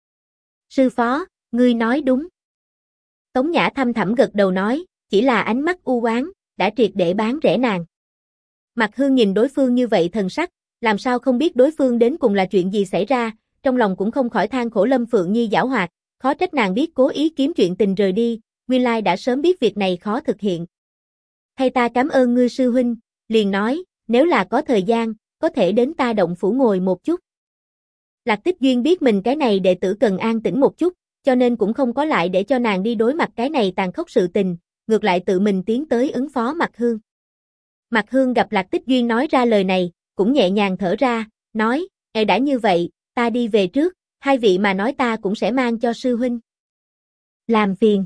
Sư phó, ngươi nói đúng. Tống Nhã thâm thẳm gật đầu nói, chỉ là ánh mắt u oán, đã triệt để bán rẻ nàng. Mạc Hương nhìn đối phương như vậy thần sắc, làm sao không biết đối phương đến cùng là chuyện gì xảy ra, trong lòng cũng không khỏi than khổ Lâm Phượng Nhi giảo hoạt, khó trách nàng biết cố ý kiếm chuyện tình rời đi, nguyên lai đã sớm biết việc này khó thực hiện. Thay ta cảm ơn ngươi sư huynh, liền nói, nếu là có thời gian, có thể đến ta động phủ ngồi một chút. Lạc Tích Duyên biết mình cái này đệ tử cần an tĩnh một chút, cho nên cũng không có lại để cho nàng đi đối mặt cái này tàn khốc sự tình, ngược lại tự mình tiến tới ứng phó Mạc Hương. Mạc Hương gặp Lạc Tích Duyên nói ra lời này, cũng nhẹ nhàng thở ra, nói, đã như vậy, ta đi về trước, hai vị mà nói ta cũng sẽ mang cho sư huynh. Làm phiền.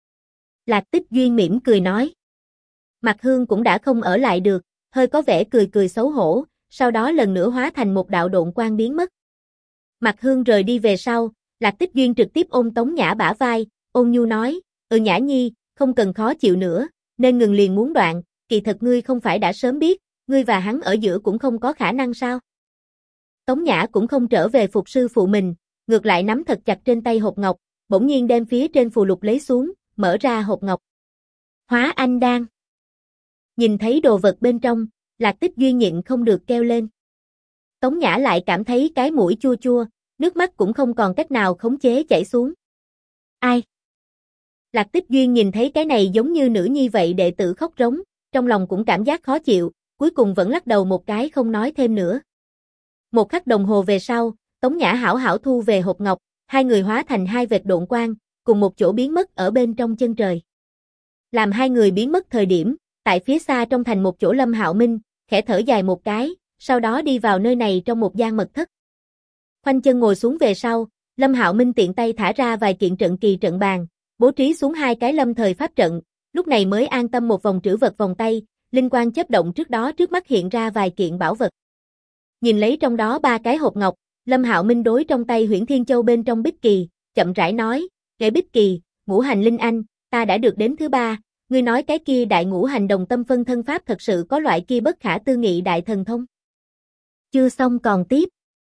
Lạc Tích Duyên mỉm cười nói. Mạc Hương cũng đã không ở lại được, hơi có vẻ cười cười xấu hổ, sau đó lần nữa hóa thành một đạo độn quang biến mất. Mạc Hương rời đi về sau, Lạc Tích Duyên trực tiếp ôm Tống Nhã bả vai, ôn nhu nói, Nhã Nhi, không cần khó chịu nữa, nên ngừng liền muốn đoạn, kỳ thật ngươi không phải đã sớm biết, ngươi và hắn ở giữa cũng không có khả năng sao. Tống Nhã cũng không trở về phục sư phụ mình, ngược lại nắm thật chặt trên tay hộp ngọc, bỗng nhiên đem phía trên phù lục lấy xuống, mở ra hộp ngọc. Hóa anh đan. Nhìn thấy đồ vật bên trong, Lạc Tích Duyên nhịn không được kêu lên. Tống Nhã lại cảm thấy cái mũi chua chua, nước mắt cũng không còn cách nào khống chế chảy xuống. Ai? Lạc Tích Duyên nhìn thấy cái này giống như nữ nhi vậy đệ tử khóc rống, trong lòng cũng cảm giác khó chịu, cuối cùng vẫn lắc đầu một cái không nói thêm nữa. Một khắc đồng hồ về sau, Tống Nhã hảo hảo thu về hộp ngọc, hai người hóa thành hai vệt độn quang, cùng một chỗ biến mất ở bên trong chân trời. Làm hai người biến mất thời điểm, tại phía xa trong thành một chỗ Lâm Hạo Minh, khẽ thở dài một cái, sau đó đi vào nơi này trong một gian mật thất. Khoanh chân ngồi xuống về sau, Lâm Hạo Minh tiện tay thả ra vài kiện trận kỳ trận bàn, bố trí xuống hai cái lâm thời pháp trận, lúc này mới an tâm một vòng trữ vật vòng tay, linh quang chớp động trước đó trước mắt hiện ra vài kiện bảo vật. Nhìn lấy trong đó ba cái hộp ngọc, Lâm Hạo Minh đối trong tay Huyễn Thiên Châu bên trong Bích Kỳ, chậm rãi nói, "Nghệ Bích Kỳ, ngũ hành linh anh, ta đã được đến thứ ba, ngươi nói cái kia đại ngũ hành đồng tâm phân thân pháp thật sự có loại kia bất khả tư nghị đại thần thông?" Chưa xong còn tiếp.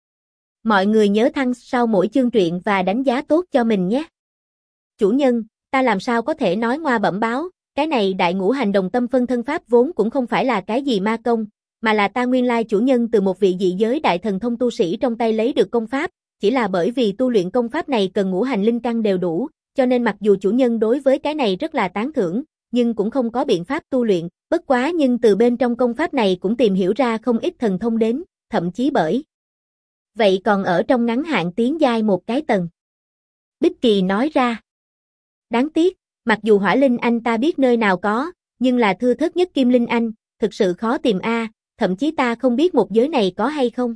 Mọi người nhớ thăng sau mỗi chương truyện và đánh giá tốt cho mình nhé. Chủ nhân, ta làm sao có thể nói ngoa bẩm báo, cái này đại ngũ hành đồng tâm phân thân pháp vốn cũng không phải là cái gì ma công, mà là ta nguyên lai chủ nhân từ một vị dị giới đại thần thông tu sĩ trong tay lấy được công pháp, chỉ là bởi vì tu luyện công pháp này cần ngũ hành linh căn đều đủ, cho nên mặc dù chủ nhân đối với cái này rất là tán thưởng, nhưng cũng không có biện pháp tu luyện, bất quá nhưng từ bên trong công pháp này cũng tìm hiểu ra không ít thần thông đến, thậm chí bởi vậy còn ở trong ngắn hạn tiến giai một cái tầng. Bích Kỳ nói ra. Đáng tiếc, mặc dù hỏa linh anh ta biết nơi nào có, nhưng là thưa thớt nhất kim linh anh, thực sự khó tìm thậm chí ta không biết một giới này có hay không.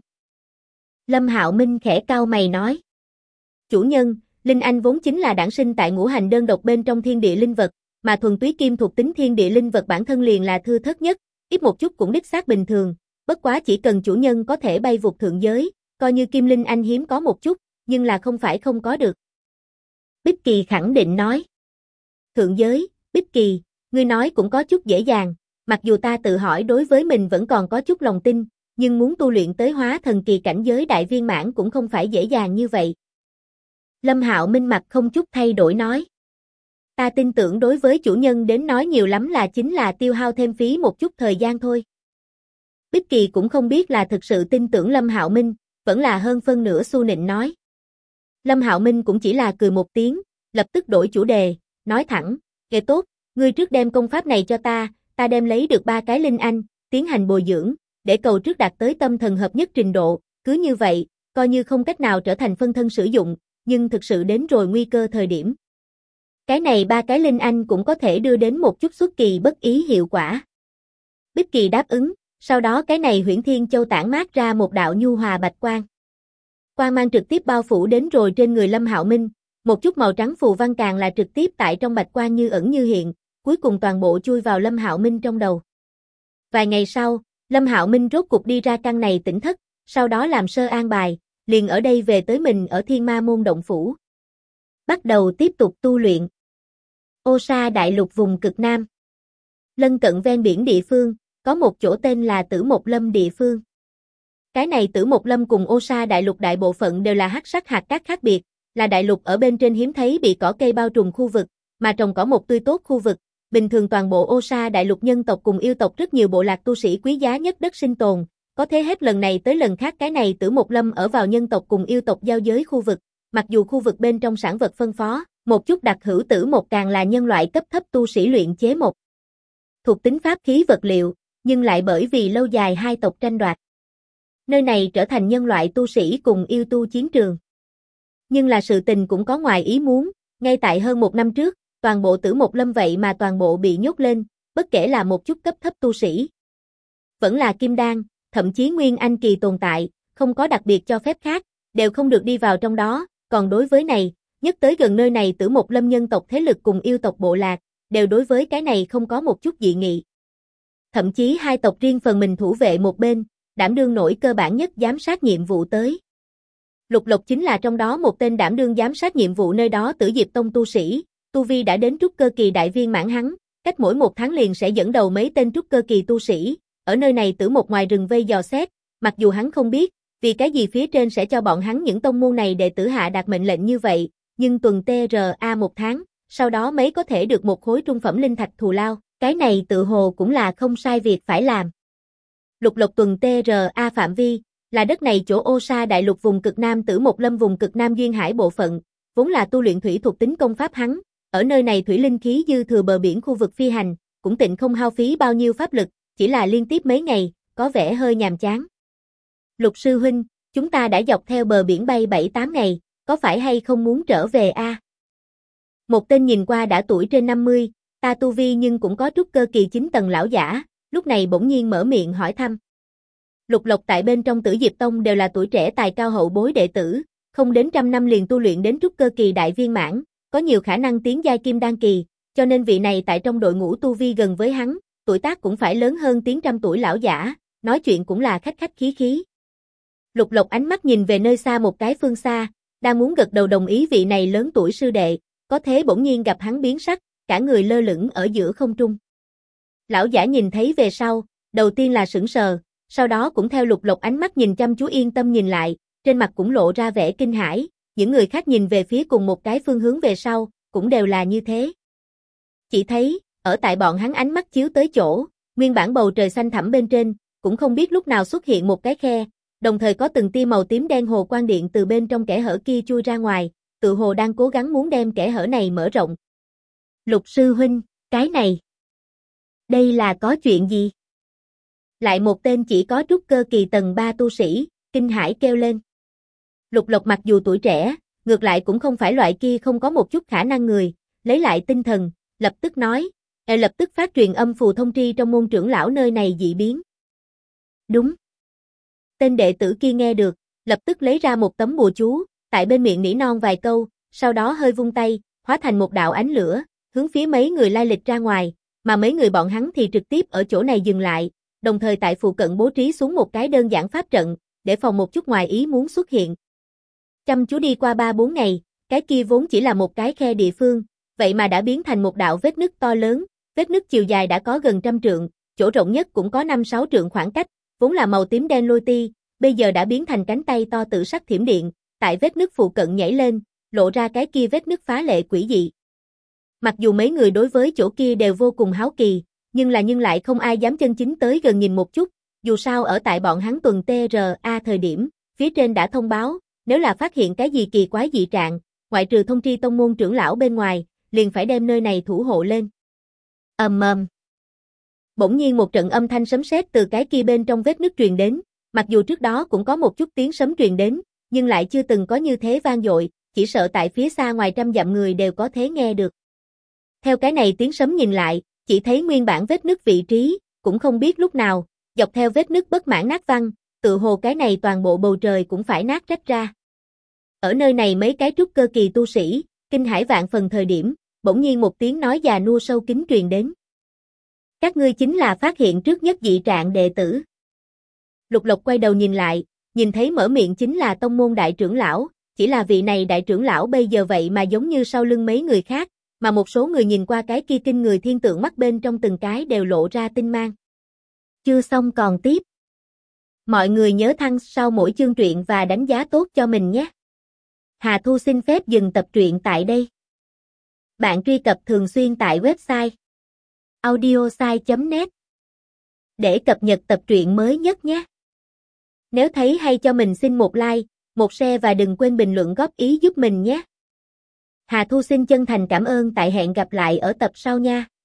Lâm Hạo Minh khẽ cau mày nói. Chủ nhân, linh anh vốn chính là đản sinh tại ngũ hành đơn độc bên trong thiên địa linh vật, mà thuần túy kim thuộc tính thiên địa linh vật bản thân liền là thưa thớt nhất, ít một chút cũng đích xác bình thường, bất quá chỉ cần chủ nhân có thể bay vụt thượng giới, coi như kim linh anh hiếm có một chút, nhưng là không phải không có được. Bích Kỳ khẳng định nói. Thượng giới, Bích Kỳ, ngươi nói cũng có chút dễ dàng, mặc dù ta tự hỏi đối với mình vẫn còn có chút lòng tin, nhưng muốn tu luyện tới hóa thần kỳ cảnh giới đại viên mãn cũng không phải dễ dàng như vậy. Lâm Hạo Minh mặt không chút thay đổi nói. Ta tin tưởng đối với chủ nhân đến nói nhiều lắm là chính là tiêu hao thêm phí một chút thời gian thôi. Bích Kỳ cũng không biết là thực sự tin tưởng Lâm Hạo Minh, vẫn là hơn phân nửa su nịnh nói. Lâm Hạo Minh cũng chỉ là cười một tiếng, lập tức đổi chủ đề, nói thẳng, "Kệ tốt, ngươi trước đem công pháp này cho ta đem lấy được 3 cái linh anh, tiến hành bồi dưỡng, để cầu trước đạt tới tâm thần hợp nhất trình độ, cứ như vậy, coi như không cách nào trở thành phân thân sử dụng, nhưng thực sự đến rồi nguy cơ thời điểm. Cái này 3 cái linh anh cũng có thể đưa đến một chút xuất kỳ bất ý hiệu quả." Bích Kỳ đáp ứng, sau đó cái này Huyễn Thiên Châu tản mát ra một đạo nhu hòa bạch quang. Quang mang trực tiếp bao phủ đến rồi trên người Lâm Hạo Minh, một chút màu trắng phù văn càng là trực tiếp tại trong bạch quang như ẩn như hiện, cuối cùng toàn bộ chui vào Lâm Hạo Minh trong đầu. Vài ngày sau, Lâm Hạo Minh rốt cục đi ra căn này tỉnh thất, sau đó làm sơ an bài, liền ở đây về tới mình ở Thiên Ma Môn động phủ. Bắt đầu tiếp tục tu luyện. Ô Sa Đại Lục vùng cực Nam. Lân cận ven biển địa phương, có một chỗ tên là Tử Một Lâm địa phương. Cái này Tử Một Lâm cùng Ô Sa Đại Lục đại bộ phận đều là hắc sắc hạt cát khác biệt, là đại lục ở bên trên hiếm thấy bị cỏ cây bao trùm khu vực, mà trồng cỏ một tươi tốt khu vực. Bình thường toàn bộ Ô Sa Đại Lục nhân tộc cùng yêu tộc rất nhiều bộ lạc tu sĩ quý giá nhất đất sinh tồn, có thế hết lần này tới lần khác cái này Tử Một Lâm ở vào nhân tộc cùng yêu tộc giao giới khu vực, mặc dù khu vực bên trong sản vật phân phó, một chút đặc hữu tử một càng là nhân loại cấp thấp tu sĩ luyện chế một thuộc tính pháp khí vật liệu, nhưng lại bởi vì lâu dài hai tộc tranh đoạt. Nơi này trở thành nhân loại tu sĩ cùng yêu tu chiến trường. Nhưng là sự tình cũng có ngoài ý muốn, ngay tại hơn một năm trước, toàn bộ Tử Một Lâm vậy mà toàn bộ bị nhốt lên, bất kể là một chút cấp thấp tu sĩ. Vẫn là kim đan, thậm chí nguyên anh kỳ tồn tại, không có đặc biệt cho phép khác, đều không được đi vào trong đó, còn đối với này, nhất tới gần nơi này Tử Một Lâm nhân tộc thế lực cùng yêu tộc bộ lạc, đều đối với cái này không có một chút dị nghị. Thậm chí hai tộc riêng phần mình thủ vệ một bên, đảm đương nổi cơ bản nhất giám sát nhiệm vụ tới. Lục Lộc chính là trong đó một tên đảm đương giám sát nhiệm vụ nơi đó Tử Diệp Tông tu sĩ, tu vi đã đến trúc cơ kỳ đại viên mãn hắn, cách mỗi một tháng liền sẽ dẫn đầu mấy tên trúc cơ kỳ tu sĩ, ở nơi này Tử Một ngoài rừng vây dò xét, mặc dù hắn không biết, vì cái gì phía trên sẽ cho bọn hắn những tông môn này đệ tử hạ đạt mệnh lệnh như vậy, nhưng tuần TRA một tháng, sau đó mấy có thể được một khối trung phẩm linh thạch thù lao, cái này tự hồ cũng là không sai việc phải làm. Lục Lộc tuần TRA phạm vi, là đất này chỗ Ô Sa Đại Lục vùng cực Nam Tử Một Lâm vùng cực Nam duyên hải bộ phận, vốn là tu luyện thủy thuộc tính công pháp hắn, ở nơi này thủy linh khí dư thừa bờ biển khu vực phi hành, cũng tịnh không hao phí bao nhiêu pháp lực, chỉ là liên tiếp mấy ngày, có vẻ hơi nhàm chán. Lục sư huynh, chúng ta đã dọc theo bờ biển bay 7-8 ngày, có phải hay không muốn trở về a? Một tên nhìn qua đã tuổi trên 50, ta tu vi nhưng cũng có trúc cơ kỳ 9 tầng lão giả, lúc này bỗng nhiên mở miệng hỏi thăm. Lục Lộc tại bên trong Tử Diệp Tông đều là tuổi trẻ tài cao hậu bối đệ tử, không đến trăm năm liền tu luyện đến trúc cơ kỳ đại viên mãn, có nhiều khả năng tiến giai kim đan kỳ, cho nên vị này tại trong đội ngũ tu vi gần với hắn, tuổi tác cũng phải lớn hơn tiến trăm tuổi lão giả, nói chuyện cũng là khách khách khí khí. Lục Lộc ánh mắt nhìn về nơi xa một cái phương xa, đang muốn gật đầu đồng ý vị này lớn tuổi sư đệ, có thế bỗng nhiên gặp hắn biến sắc, cả người lơ lửng ở giữa không trung. Lão giả nhìn thấy về sau, đầu tiên là sững sờ, sau đó cũng theo Lục Lộc ánh mắt nhìn chăm chú yên tâm nhìn lại, trên mặt cũng lộ ra vẻ kinh hãi, những người khác nhìn về phía cùng một cái phương hướng về sau, cũng đều là như thế. Chỉ thấy, ở tại bọn hắn ánh mắt chiếu tới chỗ, nguyên bản bầu trời xanh thẳm bên trên, cũng không biết lúc nào xuất hiện một cái khe, đồng thời có từng tia màu tím đen hồ quang điện từ bên trong kẽ hở kia chui ra ngoài, tự hồ đang cố gắng muốn đem kẽ hở này mở rộng. Lục sư huynh, cái này, đây là có chuyện gì? Lại một tên chỉ có trúc cơ kỳ tầng 3 tu sĩ, kinh hãi kêu lên. Lục Lộc mặc dù tuổi trẻ, ngược lại cũng không phải loại kia không có một chút khả năng người, lấy lại tinh thần, lập tức nói, lập tức phát truyền âm phù thông tri trong môn trưởng lão nơi này dị biến. Đúng. Tên đệ tử kia nghe được, lập tức lấy ra một tấm bùa chú, tại bên miệng nỉ non vài câu, sau đó hơi vung tay, hóa thành một đạo ánh lửa, hướng phía mấy người lai lịch ra ngoài, mà mấy người bọn hắn thì trực tiếp ở chỗ này dừng lại, đồng thời tại phụ cận bố trí xuống một cái đơn giản pháp trận, để phòng một chút ngoài ý muốn xuất hiện. Chăm chú đi qua 3-4 ngày, cái kia vốn chỉ là một cái khe địa phương, vậy mà đã biến thành một đạo vết nứt to lớn, vết nứt chiều dài đã có gần 100 trượng, chỗ rộng nhất cũng có 5-6 trượng khoảng cách, vốn là màu tím đen lôi ti, bây giờ đã biến thành cánh tay to tự sắc thiểm điện, tại vết nứt phụ cận nhảy lên, lộ ra cái kia vết nứt phá lệ quỷ dị. Mặc dù mấy người đối với chỗ kia đều vô cùng háo kỳ, nhưng lại không ai dám chân chính tới gần nhìn một chút, dù sao ở tại bọn hắn tuần TRA thời điểm, phía trên đã thông báo, nếu là phát hiện cái gì kỳ quái dị trạng, ngoại trừ thông tri tông môn trưởng lão bên ngoài, liền phải đem nơi này thủ hộ lên. Bỗng nhiên một trận âm thanh sấm sét từ cái kia bên trong vết nứt truyền đến, mặc dù trước đó cũng có một chút tiếng sấm truyền đến, nhưng lại chưa từng có như thế vang dội, chỉ sợ tại phía xa ngoài trăm dặm người đều có thể nghe được. Theo cái này tiếng sấm nhìn lại, chỉ thấy nguyên bản vết nứt vị trí, cũng không biết lúc nào, dọc theo vết nứt bất mãn nát văng, tự hồ cái này toàn bộ bầu trời cũng phải nát rách ra. Ở nơi này mấy cái trúc cơ kỳ tu sĩ, kinh hãi vạn phần thời điểm, bỗng nhiên một tiếng nói già nua sâu kín truyền đến. Các ngươi chính là phát hiện trước nhất dị trạng đệ tử. Lục Lộc quay đầu nhìn lại, nhìn thấy mở miệng chính là tông môn đại trưởng lão, chỉ là vị này đại trưởng lão bây giờ vậy mà giống như sau lưng mấy người khác, mà một số người nhìn qua cái kia kinh người thiên tượng mắt bên trong từng cái đều lộ ra tinh mang. Chưa xong còn tiếp. Mọi người nhớ thăng sau mỗi chương truyện và đánh giá tốt cho mình nhé. Hà Thu xin phép dừng tập truyện tại đây. Bạn truy cập thường xuyên tại website audiosai.net để cập nhật tập truyện mới nhất nhé. Nếu thấy hay cho mình xin một like, một share và đừng quên bình luận góp ý giúp mình nhé. Hà Thu xin chân thành cảm ơn, tại hẹn gặp lại ở tập sau nha.